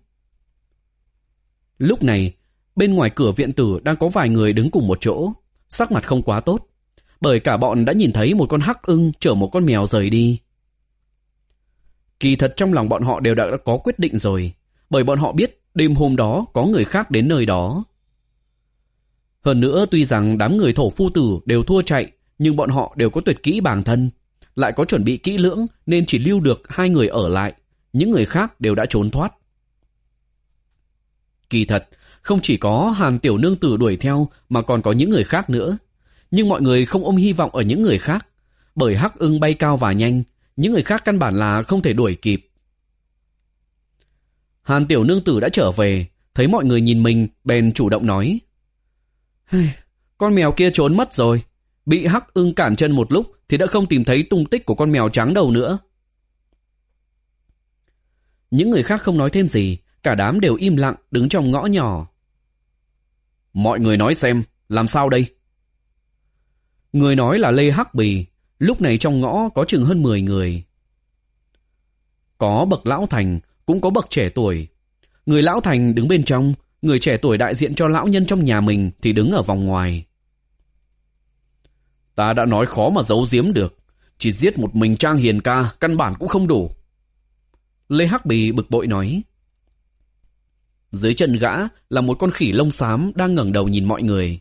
Lúc này, bên ngoài cửa viện tử đang có vài người đứng cùng một chỗ, sắc mặt không quá tốt, bởi cả bọn đã nhìn thấy một con hắc ưng chở một con mèo rời đi. Kỳ thật trong lòng bọn họ đều đã có quyết định rồi, bởi bọn họ biết đêm hôm đó có người khác đến nơi đó. Hơn nữa tuy rằng đám người thổ phu tử đều thua chạy, nhưng bọn họ đều có tuyệt kỹ bản thân, lại có chuẩn bị kỹ lưỡng nên chỉ lưu được hai người ở lại, những người khác đều đã trốn thoát. Kỳ thật, không chỉ có Hàn tiểu nương tử đuổi theo mà còn có những người khác nữa. Nhưng mọi người không ôm hy vọng ở những người khác, bởi hắc ưng bay cao và nhanh, những người khác căn bản là không thể đuổi kịp. Hàn tiểu nương tử đã trở về, thấy mọi người nhìn mình, bèn chủ động nói: con mèo kia trốn mất rồi, bị hắc ưng cản chân một lúc thì đã không tìm thấy tung tích của con mèo trắng đầu nữa. Những người khác không nói thêm gì, cả đám đều im lặng đứng trong ngõ nhỏ. Mọi người nói xem, làm sao đây? Người nói là Lê Hắc Bì, lúc này trong ngõ có chừng hơn mười người. Có bậc lão thành, cũng có bậc trẻ tuổi. Người lão thành đứng bên trong, người trẻ tuổi đại diện cho lão nhân trong nhà mình thì đứng ở vòng ngoài. Ta đã nói khó mà giấu giếm được, chỉ giết một mình Trang Hiền ca căn bản cũng không đủ. Lê Hắc Bì bực bội nói. Dưới chân gã là một con khỉ lông xám đang ngẩng đầu nhìn mọi người.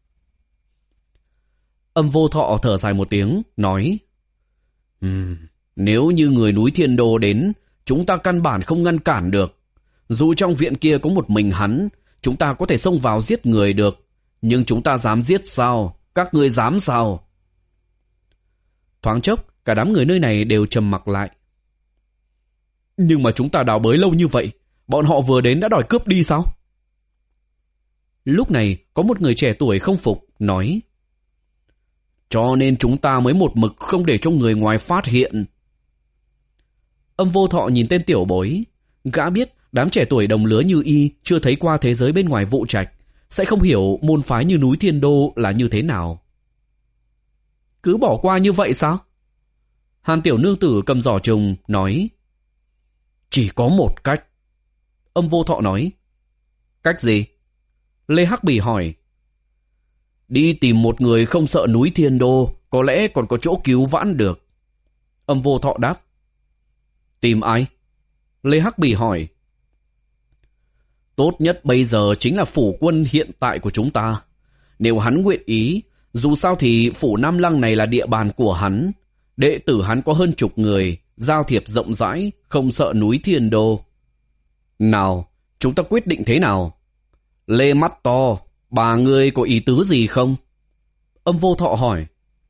Âm Vô Thọ thở dài một tiếng, nói: uhm, nếu như người núi Thiên Đô đến, chúng ta căn bản không ngăn cản được. Dù trong viện kia có một mình hắn, chúng ta có thể xông vào giết người được, nhưng chúng ta dám giết sao? Các ngươi dám sao? Thoáng chốc, cả đám người nơi này đều trầm mặc lại. Nhưng mà chúng ta đào bới lâu như vậy, bọn họ vừa đến đã đòi cướp đi sao? Lúc này, có một người trẻ tuổi không phục, nói: cho nên chúng ta mới một mực không để cho người ngoài phát hiện. Âm Vô Thọ nhìn tên tiểu bối, gã biết đám trẻ tuổi đồng lứa như y chưa thấy qua thế giới bên ngoài Vụ Trạch, sẽ không hiểu môn phái như núi Thiên Đô là như thế nào. Cứ bỏ qua như vậy sao? Hàn tiểu nương tử cầm giỏ trùng, nói: chỉ có một cách. Âm Vô Thọ nói: cách gì? Lê Hắc Bì hỏi. Đi tìm một người không sợ núi Thiên Đô, có lẽ còn có chỗ cứu vãn được. Âm Vô Thọ đáp. Tìm ai? Lê Hắc Bì hỏi. Tốt nhất bây giờ chính là phủ quân hiện tại của chúng ta. Nếu hắn nguyện ý, dù sao thì phủ Nam Lăng này là địa bàn của hắn. Đệ tử hắn có hơn chục người, giao thiệp rộng rãi, không sợ núi Thiên Đô. Nào, chúng ta quyết định thế nào? Lê Mắt To, bà ngươi có ý tứ gì không? Âm Vô Thọ hỏi.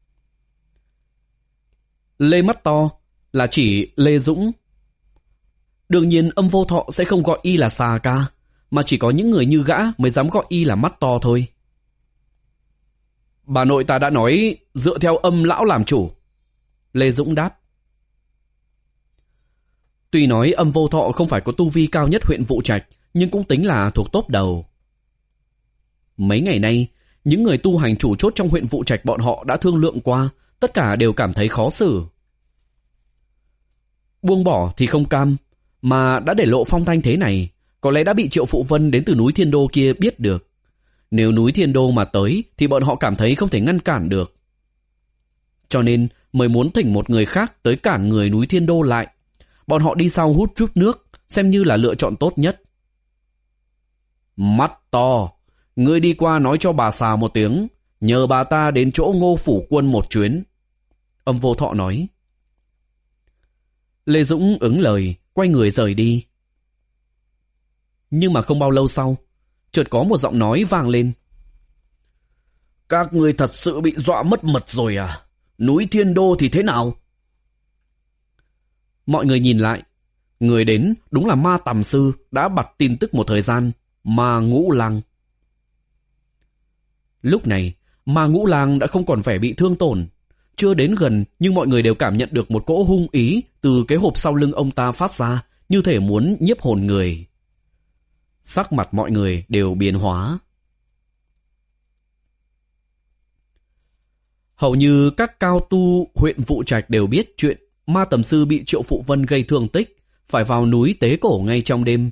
Lê Mắt To là chỉ Lê Dũng. Đương nhiên Âm Vô Thọ sẽ không gọi y là xà ca, mà chỉ có những người như gã mới dám gọi y là Mắt To thôi. Bà nội ta đã nói dựa theo Âm lão làm chủ. Lê Dũng đáp. Tuy nói Âm Vô Thọ không phải có tu vi cao nhất huyện Vụ Trạch, nhưng cũng tính là thuộc top đầu. Mấy ngày nay, những người tu hành chủ chốt trong huyện Vụ Trạch bọn họ đã thương lượng qua, tất cả đều cảm thấy khó xử. Buông bỏ thì không cam, mà đã để lộ phong thanh thế này, có lẽ đã bị Triệu Phụ Vân đến từ núi Thiên Đô kia biết được. Nếu núi Thiên Đô mà tới thì bọn họ cảm thấy không thể ngăn cản được. Cho nên mới muốn thỉnh một người khác tới cản người núi Thiên Đô lại. Bọn họ đi sau hút chút nước, xem như là lựa chọn tốt nhất. Mắt To, ngươi đi qua nói cho bà xà một tiếng, nhờ bà ta đến chỗ Ngô phủ quân một chuyến. Âm Vô Thọ nói. Lê Dũng ứng lời, quay người rời đi. Nhưng mà không bao lâu sau, chợt có một giọng nói vang lên. Các người thật sự bị dọa mất mật rồi à? Núi Thiên Đô thì thế nào? Mọi người nhìn lại, người đến đúng là Ma Tầm Sư đã bặt tin tức một thời gian, Ma Ngũ Lang. Lúc này, Ma Ngũ Lang đã không còn vẻ bị thương tổn. Chưa đến gần nhưng mọi người đều cảm nhận được một cỗ hung ý từ cái hộp sau lưng ông ta phát ra, như thể muốn nhiếp hồn người. Sắc mặt mọi người đều biến hóa. Hầu như các cao tu huyện Vụ Trạch đều biết chuyện ma tầm sư bị Triệu Phụ Vân gây thương tích, phải vào núi tế cổ ngay trong đêm.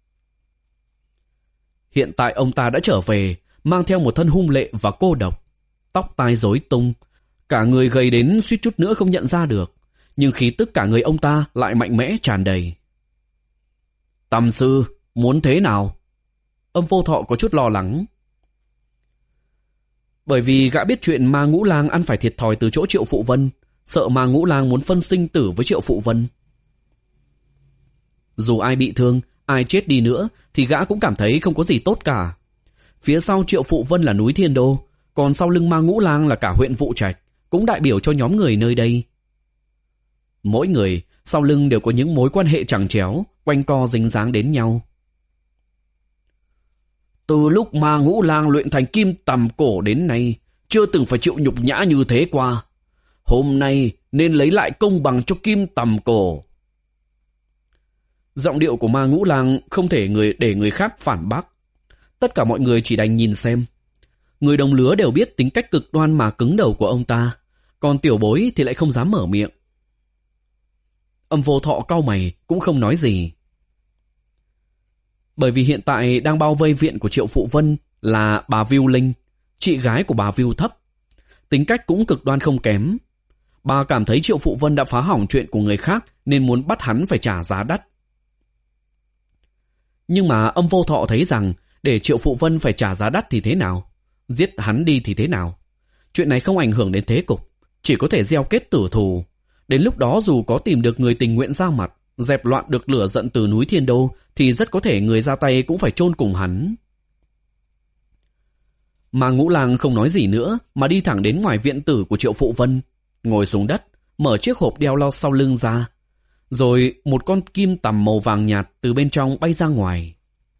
Hiện tại ông ta đã trở về, mang theo một thân hung lệ và cô độc, tóc tai rối tung, cả người gầy đến suýt chút nữa không nhận ra được, nhưng khí tức cả người ông ta lại mạnh mẽ tràn đầy. Tầm sư, muốn thế nào? Âm Vô Thọ có chút lo lắng. Bởi vì gã biết chuyện Ma Ngũ Lang ăn phải thiệt thòi từ chỗ Triệu Phụ Vân, sợ Ma Ngũ Lang muốn phân sinh tử với Triệu Phụ Vân. Dù ai bị thương, ai chết đi nữa, thì gã cũng cảm thấy không có gì tốt cả. Phía sau Triệu Phụ Vân là núi Thiên Đô, còn sau lưng Ma Ngũ Lang là cả huyện Vụ Trạch, cũng đại biểu cho nhóm người nơi đây. Mỗi người sau lưng đều có những mối quan hệ chằng chéo, quanh co dính dáng đến nhau. Từ lúc Ma Ngũ Lang luyện thành kim tầm cổ đến nay, chưa từng phải chịu nhục nhã như thế qua. Hôm nay nên lấy lại công bằng cho kim tầm cổ. Giọng điệu của Ma Ngũ Lang không thể người để người khác phản bác. Tất cả mọi người chỉ đành nhìn xem. Người đồng lứa đều biết tính cách cực đoan mà cứng đầu của ông ta, còn tiểu bối thì lại không dám mở miệng. Âm Vô Thọ cau mày cũng không nói gì. Bởi vì hiện tại đang bao vây viện của Triệu Phụ Vân là bà Viu Linh, chị gái của bà Viu Thấp. Tính cách cũng cực đoan không kém. Bà cảm thấy Triệu Phụ Vân đã phá hỏng chuyện của người khác nên muốn bắt hắn phải trả giá đắt. Nhưng mà Âm Vô Thọ thấy rằng để Triệu Phụ Vân phải trả giá đắt thì thế nào? Giết hắn đi thì thế nào? Chuyện này không ảnh hưởng đến thế cục, chỉ có thể gieo kết tử thù. Đến lúc đó dù có tìm được người tình nguyện ra mặt, dẹp loạn được lửa giận từ núi Thiên Đô, thì rất có thể người ra tay cũng phải chôn cùng hắn. Mà Ngũ Lang không nói gì nữa, mà đi thẳng đến ngoài viện tử của Triệu Phụ Vân, ngồi xuống đất, mở chiếc hộp đeo lo sau lưng ra. Rồi một con kim tằm màu vàng nhạt từ bên trong bay ra ngoài.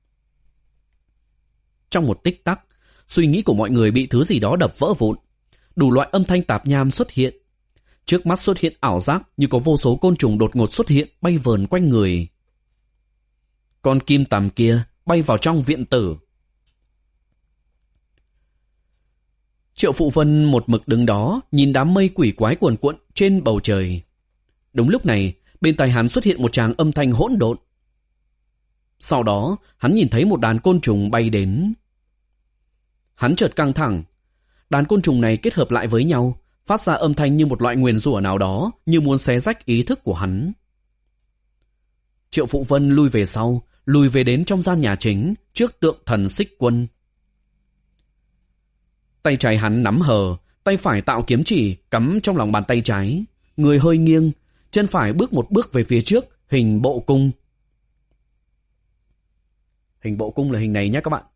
Trong một tích tắc, suy nghĩ của mọi người bị thứ gì đó đập vỡ vụn. Đủ loại âm thanh tạp nham xuất hiện. Trước mắt xuất hiện ảo giác như có vô số côn trùng đột ngột xuất hiện bay vờn quanh người. Con kim tằm kia bay vào trong viện tử. Triệu Phụ Vân một mực đứng đó nhìn đám mây quỷ quái cuồn cuộn trên bầu trời. Đúng lúc này, bên tai hắn xuất hiện một tràng âm thanh hỗn độn. Sau đó, hắn nhìn thấy một đàn côn trùng bay đến. Hắn chợt căng thẳng. Đàn côn trùng này kết hợp lại với nhau, phát ra âm thanh như một loại nguyền rủa nào đó, như muốn xé rách ý thức của hắn. Triệu Phụ Vân lui về sau, lùi về đến trong gian nhà chính, trước tượng thần Xích Quân. Tay trái hắn nắm hờ, tay phải tạo kiếm chỉ, cắm trong lòng bàn tay trái. Người hơi nghiêng, chân phải bước một bước về phía trước, hình bộ cung. Hình bộ cung là hình này nhé các bạn.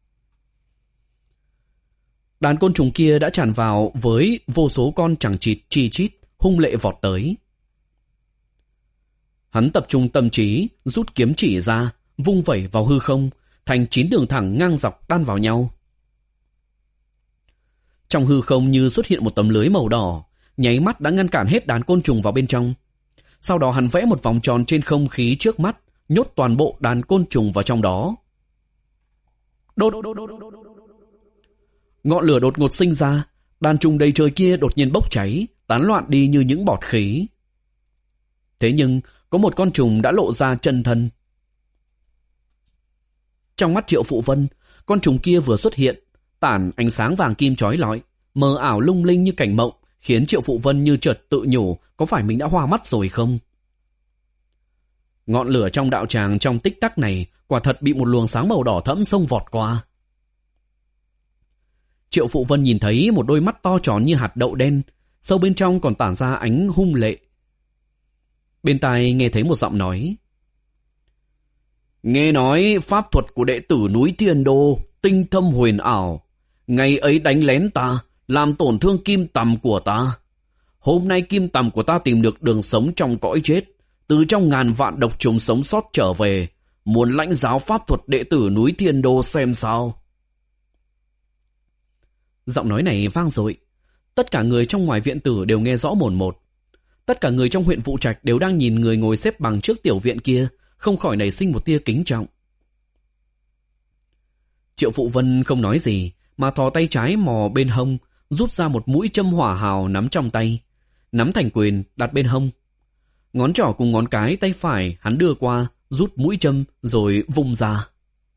Đàn côn trùng kia đã tràn vào với vô số con chằng chịt chi chít, hung lệ vọt tới. Hắn tập trung tâm trí, rút kiếm chỉ ra, vung vẩy vào hư không, thành chín đường thẳng ngang dọc đan vào nhau. Trong hư không như xuất hiện một tấm lưới màu đỏ, nháy mắt đã ngăn cản hết đàn côn trùng vào bên trong. Sau đó hắn vẽ một vòng tròn trên không khí trước mắt, nhốt toàn bộ đàn côn trùng vào trong đó. Đốt! Ngọn lửa đột ngột sinh ra, đàn trùng đầy trời kia đột nhiên bốc cháy, tán loạn đi như những bọt khí. Thế nhưng, có một con trùng đã lộ ra chân thân. Trong mắt Triệu Phụ Vân, con trùng kia vừa xuất hiện, tản ánh sáng vàng kim chói lọi, mờ ảo lung linh như cảnh mộng, khiến Triệu Phụ Vân như chợt tự nhủ, có phải mình đã hoa mắt rồi không? Ngọn lửa trong đạo tràng trong tích tắc này quả thật bị một luồng sáng màu đỏ thẫm xông vọt qua. Triệu Phụ Vân nhìn thấy một đôi mắt to tròn như hạt đậu đen, sâu bên trong còn tản ra ánh hung lệ. Bên tai nghe thấy một giọng nói. Nghe nói pháp thuật của đệ tử núi Thiên Đô tinh thâm huyền ảo. Ngày ấy đánh lén ta, làm tổn thương kim tằm của ta. Hôm nay kim tằm của ta tìm được đường sống trong cõi chết, từ trong ngàn vạn độc trùng sống sót trở về, muốn lãnh giáo pháp thuật đệ tử núi Thiên Đô xem sao. Giọng nói này vang dội. Tất cả người trong ngoài viện tử đều nghe rõ mồn một. Tất cả người trong huyện Vụ Trạch đều đang nhìn người ngồi xếp bằng trước tiểu viện kia, không khỏi nảy sinh một tia kính trọng. Triệu Phụ Vân không nói gì, mà thò tay trái mò bên hông, rút ra một mũi châm hỏa hào nắm trong tay, nắm thành quyền đặt bên hông. Ngón trỏ cùng ngón cái tay phải hắn đưa qua, rút mũi châm rồi vung ra.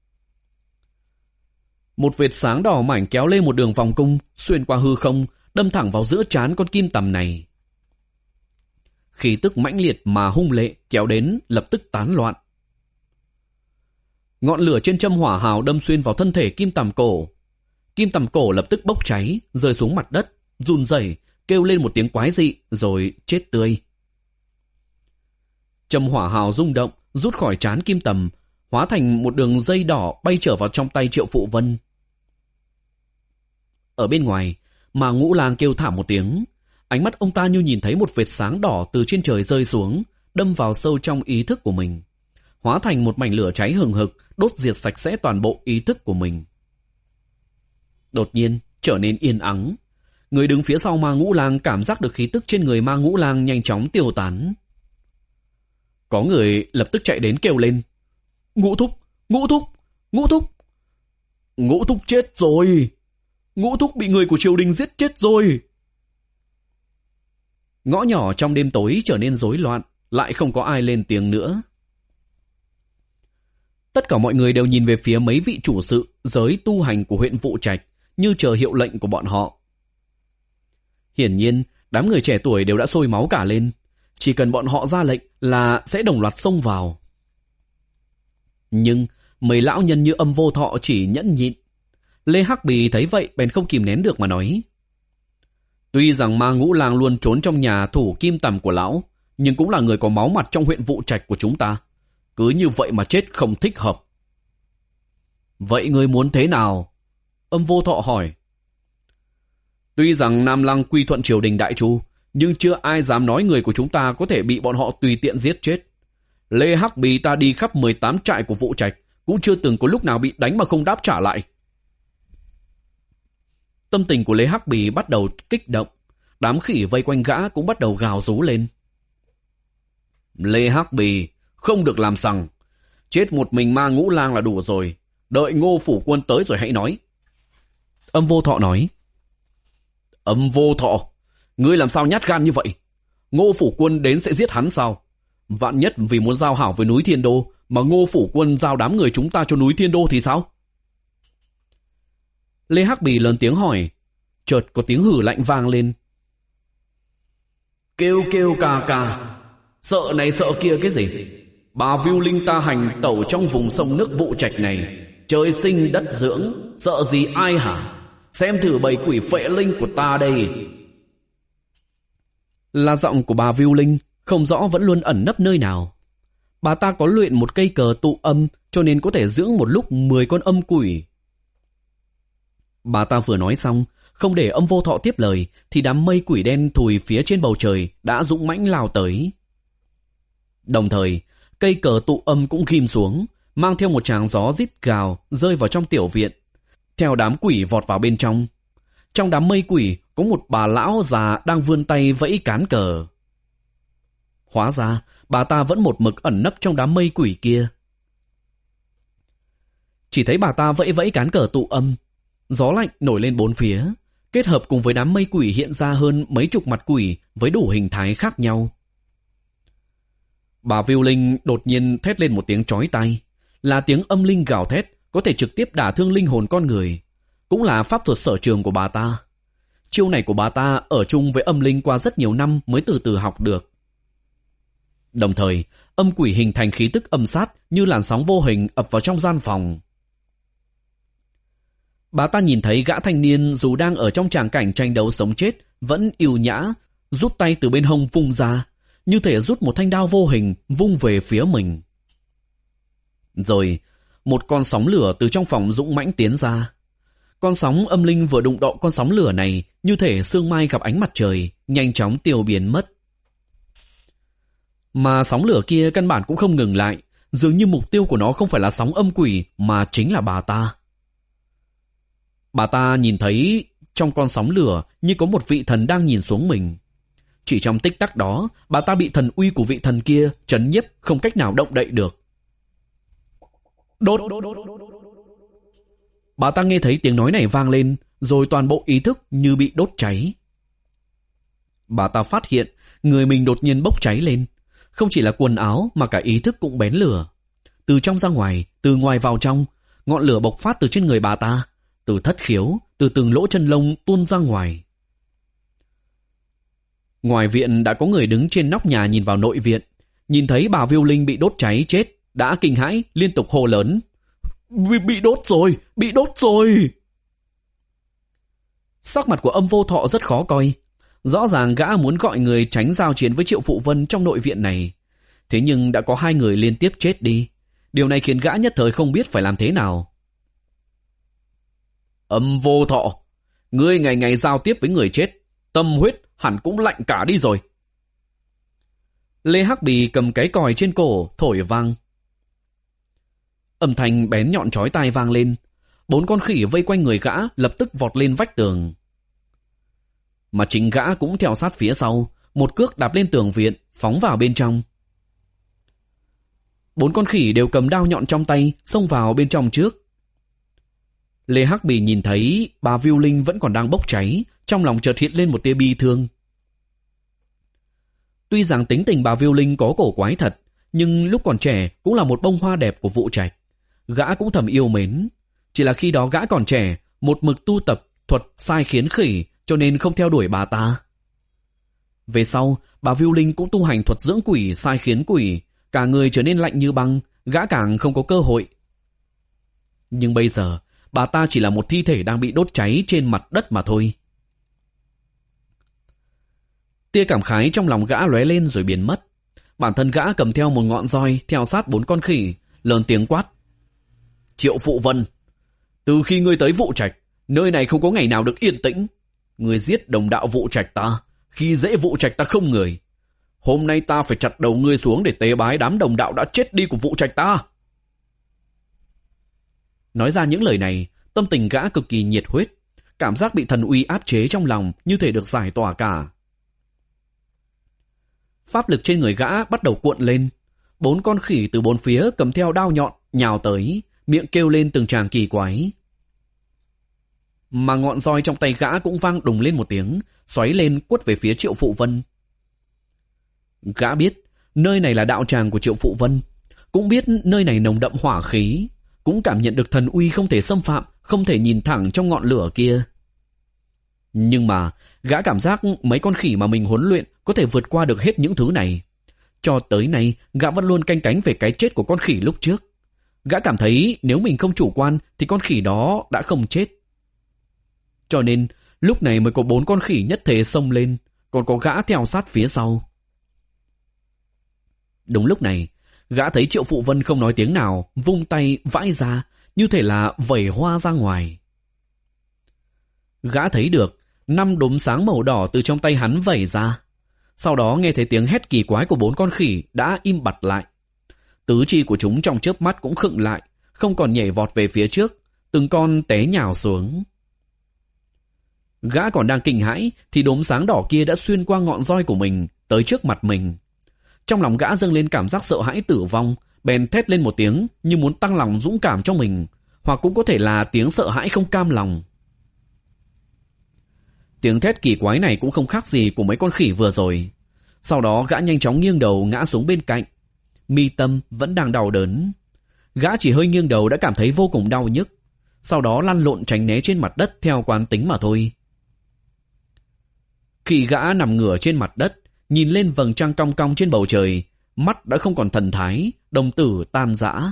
Một vệt sáng đỏ mảnh kéo lên một đường vòng cung, xuyên qua hư không, đâm thẳng vào giữa trán con kim tằm này. Khí tức mãnh liệt mà hung lệ kéo đến lập tức tán loạn. Ngọn lửa trên châm hỏa hào đâm xuyên vào thân thể kim tằm cổ. Kim tằm cổ lập tức bốc cháy, rơi xuống mặt đất, run rẩy, kêu lên một tiếng quái dị rồi chết tươi. Châm hỏa hào rung động, rút khỏi trán kim tằm, hóa thành một đường dây đỏ bay trở vào trong tay Triệu Phụ Vân. Ở bên ngoài, mà Ngũ Lang kêu thảm một tiếng. Ánh mắt ông ta như nhìn thấy một vệt sáng đỏ từ trên trời rơi xuống, đâm vào sâu trong ý thức của mình, hóa thành một mảnh lửa cháy hừng hực, đốt diệt sạch sẽ toàn bộ ý thức của mình. Đột nhiên trở nên yên ắng. Người đứng phía sau Ma Ngũ Lang cảm giác được khí tức trên người Ma Ngũ Lang nhanh chóng tiêu tán. Có người lập tức chạy đến kêu lên: Ngũ thúc, Ngũ thúc, Ngũ thúc. Ngũ thúc chết rồi. Ngũ thúc bị người của triều đình giết chết rồi. Ngõ nhỏ trong đêm tối trở nên rối loạn, lại không có ai lên tiếng nữa. Tất cả mọi người đều nhìn về phía mấy vị chủ sự, giới tu hành của huyện Vụ Trạch, như chờ hiệu lệnh của bọn họ. Hiển nhiên, đám người trẻ tuổi đều đã sôi máu cả lên. Chỉ cần bọn họ ra lệnh là sẽ đồng loạt xông vào. Nhưng mấy lão nhân như Âm Vô Thọ chỉ nhẫn nhịn. Lê Hắc Bì thấy vậy bèn không kìm nén được mà nói: Tuy rằng Ma Ngũ Lang luôn trốn trong nhà thủ kim tằm của lão, nhưng cũng là người có máu mặt trong huyện Vụ Trạch của chúng ta. Cứ như vậy mà chết không thích hợp. Vậy ngươi muốn thế nào? Âm Vô Thọ hỏi. Tuy rằng Nam Lăng quy thuận triều đình Đại Chu, nhưng chưa ai dám nói người của chúng ta có thể bị bọn họ tùy tiện giết chết. Lê Hắc Bì ta đi khắp mười tám trại của Vụ Trạch, cũng chưa từng có lúc nào bị đánh mà không đáp trả lại. Tâm tình của Lê Hắc Bì bắt đầu kích động. Đám khỉ vây quanh gã cũng bắt đầu gào rú lên. Lê Hắc Bì, không được làm sằng. Chết một mình Ma Ngũ Lang là đủ rồi. Đợi Ngô Phủ Quân tới rồi hãy nói. Âm Vô Thọ nói. Âm Vô Thọ, ngươi làm sao nhát gan như vậy? Ngô Phủ Quân đến sẽ giết hắn sao? Vạn nhất vì muốn giao hảo với núi Thiên Đô mà Ngô Phủ Quân giao đám người chúng ta cho núi Thiên Đô thì sao? Lê Hắc Bì lớn tiếng hỏi. Chợt có tiếng hử lạnh vang lên. Kêu kêu cà cà, sợ này sợ kia cái gì? Bà Viu Linh ta hành tẩu trong vùng sông nước Vụ Trạch này, trời sinh đất dưỡng, sợ gì ai hả? Xem thử bầy quỷ phệ linh của ta đây. Là giọng của bà Viu Linh, không rõ vẫn luôn ẩn nấp nơi nào. Bà ta có luyện một cây cờ tụ âm, cho nên có thể dưỡng một lúc mười con âm quỷ. Bà ta vừa nói xong, không để Âm Vô Thọ tiếp lời, thì đám mây quỷ đen thùi phía trên bầu trời đã dũng mãnh lao tới. Đồng thời, cây cờ tụ âm cũng ghim xuống, mang theo một tràng gió rít gào rơi vào trong tiểu viện, theo đám quỷ vọt vào bên trong. Trong đám mây quỷ có một bà lão già đang vươn tay vẫy cán cờ. Hóa ra, bà ta vẫn một mực ẩn nấp trong đám mây quỷ kia. Chỉ thấy bà ta vẫy vẫy cán cờ tụ âm, gió lạnh nổi lên bốn phía, kết hợp cùng với đám mây quỷ hiện ra hơn mấy chục mặt quỷ với đủ hình thái khác nhau. Bà Viu Linh đột nhiên thét lên một tiếng chói tai, là tiếng âm linh gào thét, có thể trực tiếp đả thương linh hồn con người, cũng là pháp thuật sở trường của bà ta. Chiêu này của bà ta ở chung với âm linh qua rất nhiều năm mới từ từ học được. Đồng thời, âm quỷ hình thành khí tức âm sát như làn sóng vô hình ập vào trong gian phòng. Bà ta nhìn thấy gã thanh niên dù đang ở trong tràng cảnh tranh đấu sống chết vẫn yêu nhã, rút tay từ bên hông vung ra, như thể rút một thanh đao vô hình vung về phía mình. Rồi, một con sóng lửa từ trong phòng dũng mãnh tiến ra. Con sóng âm linh vừa đụng độ con sóng lửa này, như thể sương mai gặp ánh mặt trời, nhanh chóng tiêu biến mất. Mà sóng lửa kia căn bản cũng không ngừng lại, dường như mục tiêu của nó không phải là sóng âm quỷ mà chính là bà ta. Bà ta nhìn thấy trong con sóng lửa như có một vị thần đang nhìn xuống mình. Chỉ trong tích tắc đó, bà ta bị thần uy của vị thần kia trấn nhiếp, không cách nào động đậy được. Đốt! Bà ta nghe thấy tiếng nói này vang lên, rồi toàn bộ ý thức như bị đốt cháy. Bà ta phát hiện người mình đột nhiên bốc cháy lên. Không chỉ là quần áo mà cả ý thức cũng bén lửa. Từ trong ra ngoài, từ ngoài vào trong, ngọn lửa bộc phát từ trên người bà ta, từ thất khiếu, từ từng lỗ chân lông tuôn ra ngoài. Ngoài viện đã có người đứng trên nóc nhà nhìn vào nội viện. Nhìn thấy bà Viu Linh bị đốt cháy chết, đã kinh hãi liên tục hô lớn: Bị, bị đốt rồi, bị đốt rồi. Sắc mặt của Âm Vô Thọ rất khó coi. Rõ ràng gã muốn gọi người tránh giao chiến với Triệu Phụ Vân trong nội viện này. Thế nhưng đã có hai người liên tiếp chết đi. Điều này khiến gã nhất thời không biết phải làm thế nào. Âm Vô Thọ, ngươi ngày ngày giao tiếp với người chết, tâm huyết hẳn cũng lạnh cả đi rồi. Lê Hắc Bì cầm cái còi trên cổ thổi vang. Âm thanh bén nhọn chói tai vang lên. Bốn con khỉ vây quanh người gã lập tức vọt lên vách tường. Mà chính gã cũng theo sát phía sau, một cước đạp lên tường viện, phóng vào bên trong. Bốn con khỉ đều cầm đao nhọn trong tay, xông vào bên trong trước. Lê Hắc Bì nhìn thấy bà Viu Linh vẫn còn đang bốc cháy, trong lòng chợt hiện lên một tia bi thương. Tuy rằng tính tình bà Viu Linh có cổ quái thật, nhưng lúc còn trẻ cũng là một bông hoa đẹp của Vũ Trạch. Gã cũng thầm yêu mến. Chỉ là khi đó gã còn trẻ, một mực tu tập thuật sai khiến khỉ, cho nên không theo đuổi bà ta. Về sau, bà Viu Linh cũng tu hành thuật dưỡng quỷ sai khiến quỷ, cả người trở nên lạnh như băng, gã càng không có cơ hội. Nhưng bây giờ, bà ta chỉ là một thi thể đang bị đốt cháy trên mặt đất mà thôi. Tia cảm khái trong lòng gã lóe lên rồi biến mất. Bản thân gã cầm theo một ngọn roi theo sát bốn con khỉ, lớn tiếng quát: Triệu Phụ Vân, từ khi ngươi tới Vũ Trạch, nơi này không có ngày nào được yên tĩnh. Ngươi giết đồng đạo Vũ Trạch ta, khi dễ Vũ Trạch ta không người. Hôm nay ta phải chặt đầu ngươi xuống để tế bái đám đồng đạo đã chết đi của Vũ Trạch ta. Nói ra những lời này, tâm tình gã cực kỳ nhiệt huyết, cảm giác bị thần uy áp chế trong lòng như thể được giải tỏa cả. Pháp lực trên người gã bắt đầu cuộn lên. Bốn con khỉ từ bốn phía cầm theo đao nhọn nhào tới, miệng kêu lên từng tràng kỳ quái. Mà ngọn roi trong tay gã cũng vang đùng lên một tiếng, xoáy lên quất về phía Triệu Phụ Vân. Gã biết nơi này là đạo tràng của Triệu Phụ Vân, cũng biết nơi này nồng đậm hỏa khí, cũng cảm nhận được thần uy không thể xâm phạm, không thể nhìn thẳng trong ngọn lửa kia. Nhưng mà gã cảm giác mấy con khỉ mà mình huấn luyện có thể vượt qua được hết những thứ này. Cho tới nay gã vẫn luôn canh cánh về cái chết của con khỉ lúc trước. Gã cảm thấy nếu mình không chủ quan thì con khỉ đó đã không chết. Cho nên lúc này mới có bốn con khỉ nhất thế xông lên, còn có gã theo sát phía sau. Đúng lúc này, gã thấy Triệu Phụ Vân không nói tiếng nào, vung tay vãi ra, như thể là vẩy hoa ra ngoài. Gã thấy được năm đốm sáng màu đỏ từ trong tay hắn vẩy ra. Sau đó nghe thấy tiếng hét kỳ quái của bốn con khỉ đã im bặt lại. Tứ chi của chúng trong chớp mắt cũng khựng lại, không còn nhảy vọt về phía trước, từng con té nhào xuống. Gã còn đang kinh hãi thì đốm sáng đỏ kia đã xuyên qua ngọn roi của mình tới trước mặt mình. Trong lòng gã dâng lên cảm giác sợ hãi tử vong, bèn thét lên một tiếng như muốn tăng lòng dũng cảm trong mình, hoặc cũng có thể là tiếng sợ hãi không cam lòng. Tiếng thét kỳ quái này cũng không khác gì của mấy con khỉ vừa rồi. Sau đó gã nhanh chóng nghiêng đầu ngã xuống bên cạnh. Mi tâm vẫn đang đau đớn. Gã chỉ hơi nghiêng đầu đã cảm thấy vô cùng đau nhức. Sau đó lăn lộn tránh né trên mặt đất theo quán tính mà thôi. Khi gã nằm ngửa trên mặt đất, nhìn lên vầng trăng cong cong trên bầu trời, mắt đã không còn thần thái, đồng tử tan rã.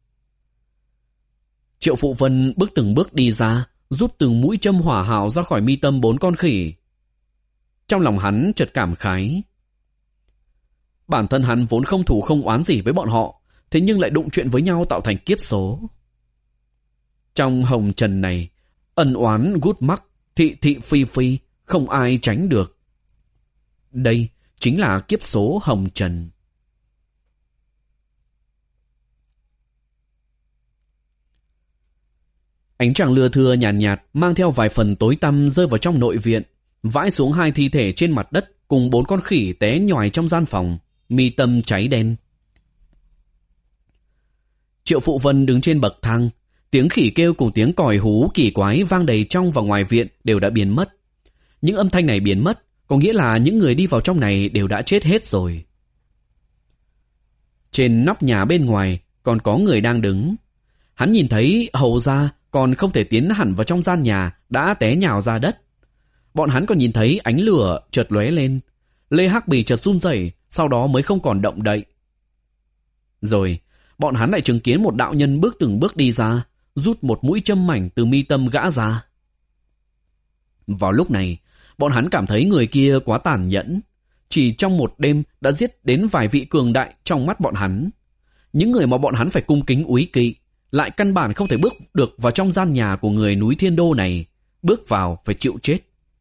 Triệu Phụ Vân bước từng bước đi ra, rút từng mũi châm hỏa hào ra khỏi mi tâm bốn con khỉ. Trong lòng hắn chợt cảm khái. Bản thân hắn vốn không thù không oán gì với bọn họ, thế nhưng lại đụng chuyện với nhau tạo thành kiếp số. Trong hồng trần này, ân oán gút mắc, thị thị phi phi, không ai tránh được. Đây chính là kiếp số hồng trần. Ánh trăng lưa thưa nhàn nhạt, nhạt mang theo vài phần tối tăm rơi vào trong nội viện, vãi xuống hai thi thể trên mặt đất cùng bốn con khỉ té nhòi trong gian phòng, mi tâm cháy đen. Triệu Phụ Vân đứng trên bậc thang, Tiếng khỉ kêu cùng tiếng còi hú kỳ quái vang đầy trong và ngoài viện đều đã biến mất. Những âm thanh này biến mất, có nghĩa là những người đi vào trong này đều đã chết hết rồi. Trên nóc nhà bên ngoài còn có người đang đứng. Hắn nhìn thấy hầu ra còn không thể tiến hẳn vào trong gian nhà đã té nhào ra đất. Bọn hắn còn nhìn thấy ánh lửa chợt lóe lên. Lê Hắc Bì chợt run rẩy, sau đó mới không còn động đậy. Rồi, bọn hắn lại chứng kiến một đạo nhân bước từng bước đi ra, rút một mũi châm mảnh từ mi tâm gã ra. Vào lúc này, bọn hắn cảm thấy người kia quá tàn nhẫn. Chỉ trong một đêm đã giết đến vài vị cường đại trong mắt bọn hắn. Những người mà bọn hắn phải cung kính úy kỵ, lại căn bản không thể bước được vào trong gian nhà của người núi Thiên Đô này. Bước vào phải chịu chết.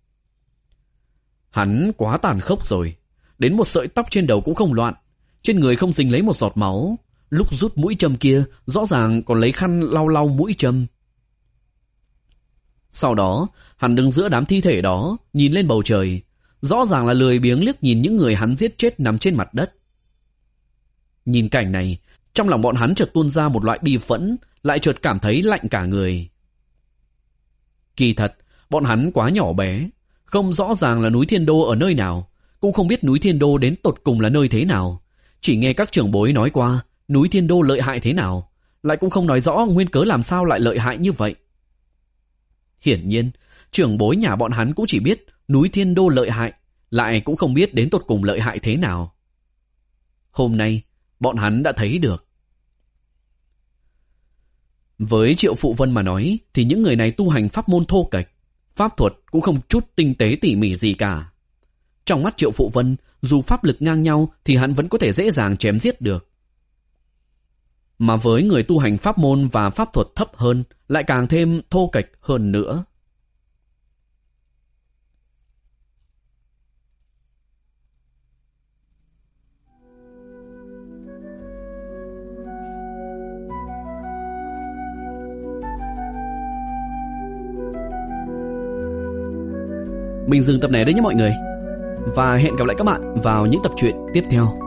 Hắn quá tàn khốc rồi. Đến một sợi tóc trên đầu cũng không loạn. Trên người không dính lấy một giọt máu. Lúc rút mũi châm kia, rõ ràng còn lấy khăn lau lau mũi châm. Sau đó, hắn đứng giữa đám thi thể đó, nhìn lên bầu trời. Rõ ràng là lười biếng liếc nhìn những người hắn giết chết nằm trên mặt đất. Nhìn cảnh này, trong lòng bọn hắn chợt tuôn ra một loại bi phẫn, lại chợt cảm thấy lạnh cả người. Kỳ thật, bọn hắn quá nhỏ bé, không rõ ràng là núi Thiên Đô ở nơi nào, cũng không biết núi Thiên Đô đến tột cùng là nơi thế nào. Chỉ nghe các trưởng bối nói qua núi Thiên Đô lợi hại thế nào, lại cũng không nói rõ nguyên cớ làm sao lại lợi hại như vậy. Hiển nhiên, trưởng bối nhà bọn hắn cũng chỉ biết núi Thiên Đô lợi hại, lại cũng không biết đến tột cùng lợi hại thế nào. Hôm nay, bọn hắn đã thấy được. Với Triệu Phụ Vân mà nói, thì những người này tu hành pháp môn thô kệch, pháp thuật cũng không chút tinh tế tỉ mỉ gì cả. Trong mắt Triệu Phụ Vân, dù pháp lực ngang nhau thì hắn vẫn có thể dễ dàng chém giết được. Mà với người tu hành pháp môn và pháp thuật thấp hơn, lại càng thêm thô kệch hơn nữa. Mình dừng tập này đấy nhé mọi người. Và hẹn gặp lại các bạn vào những tập truyện tiếp theo.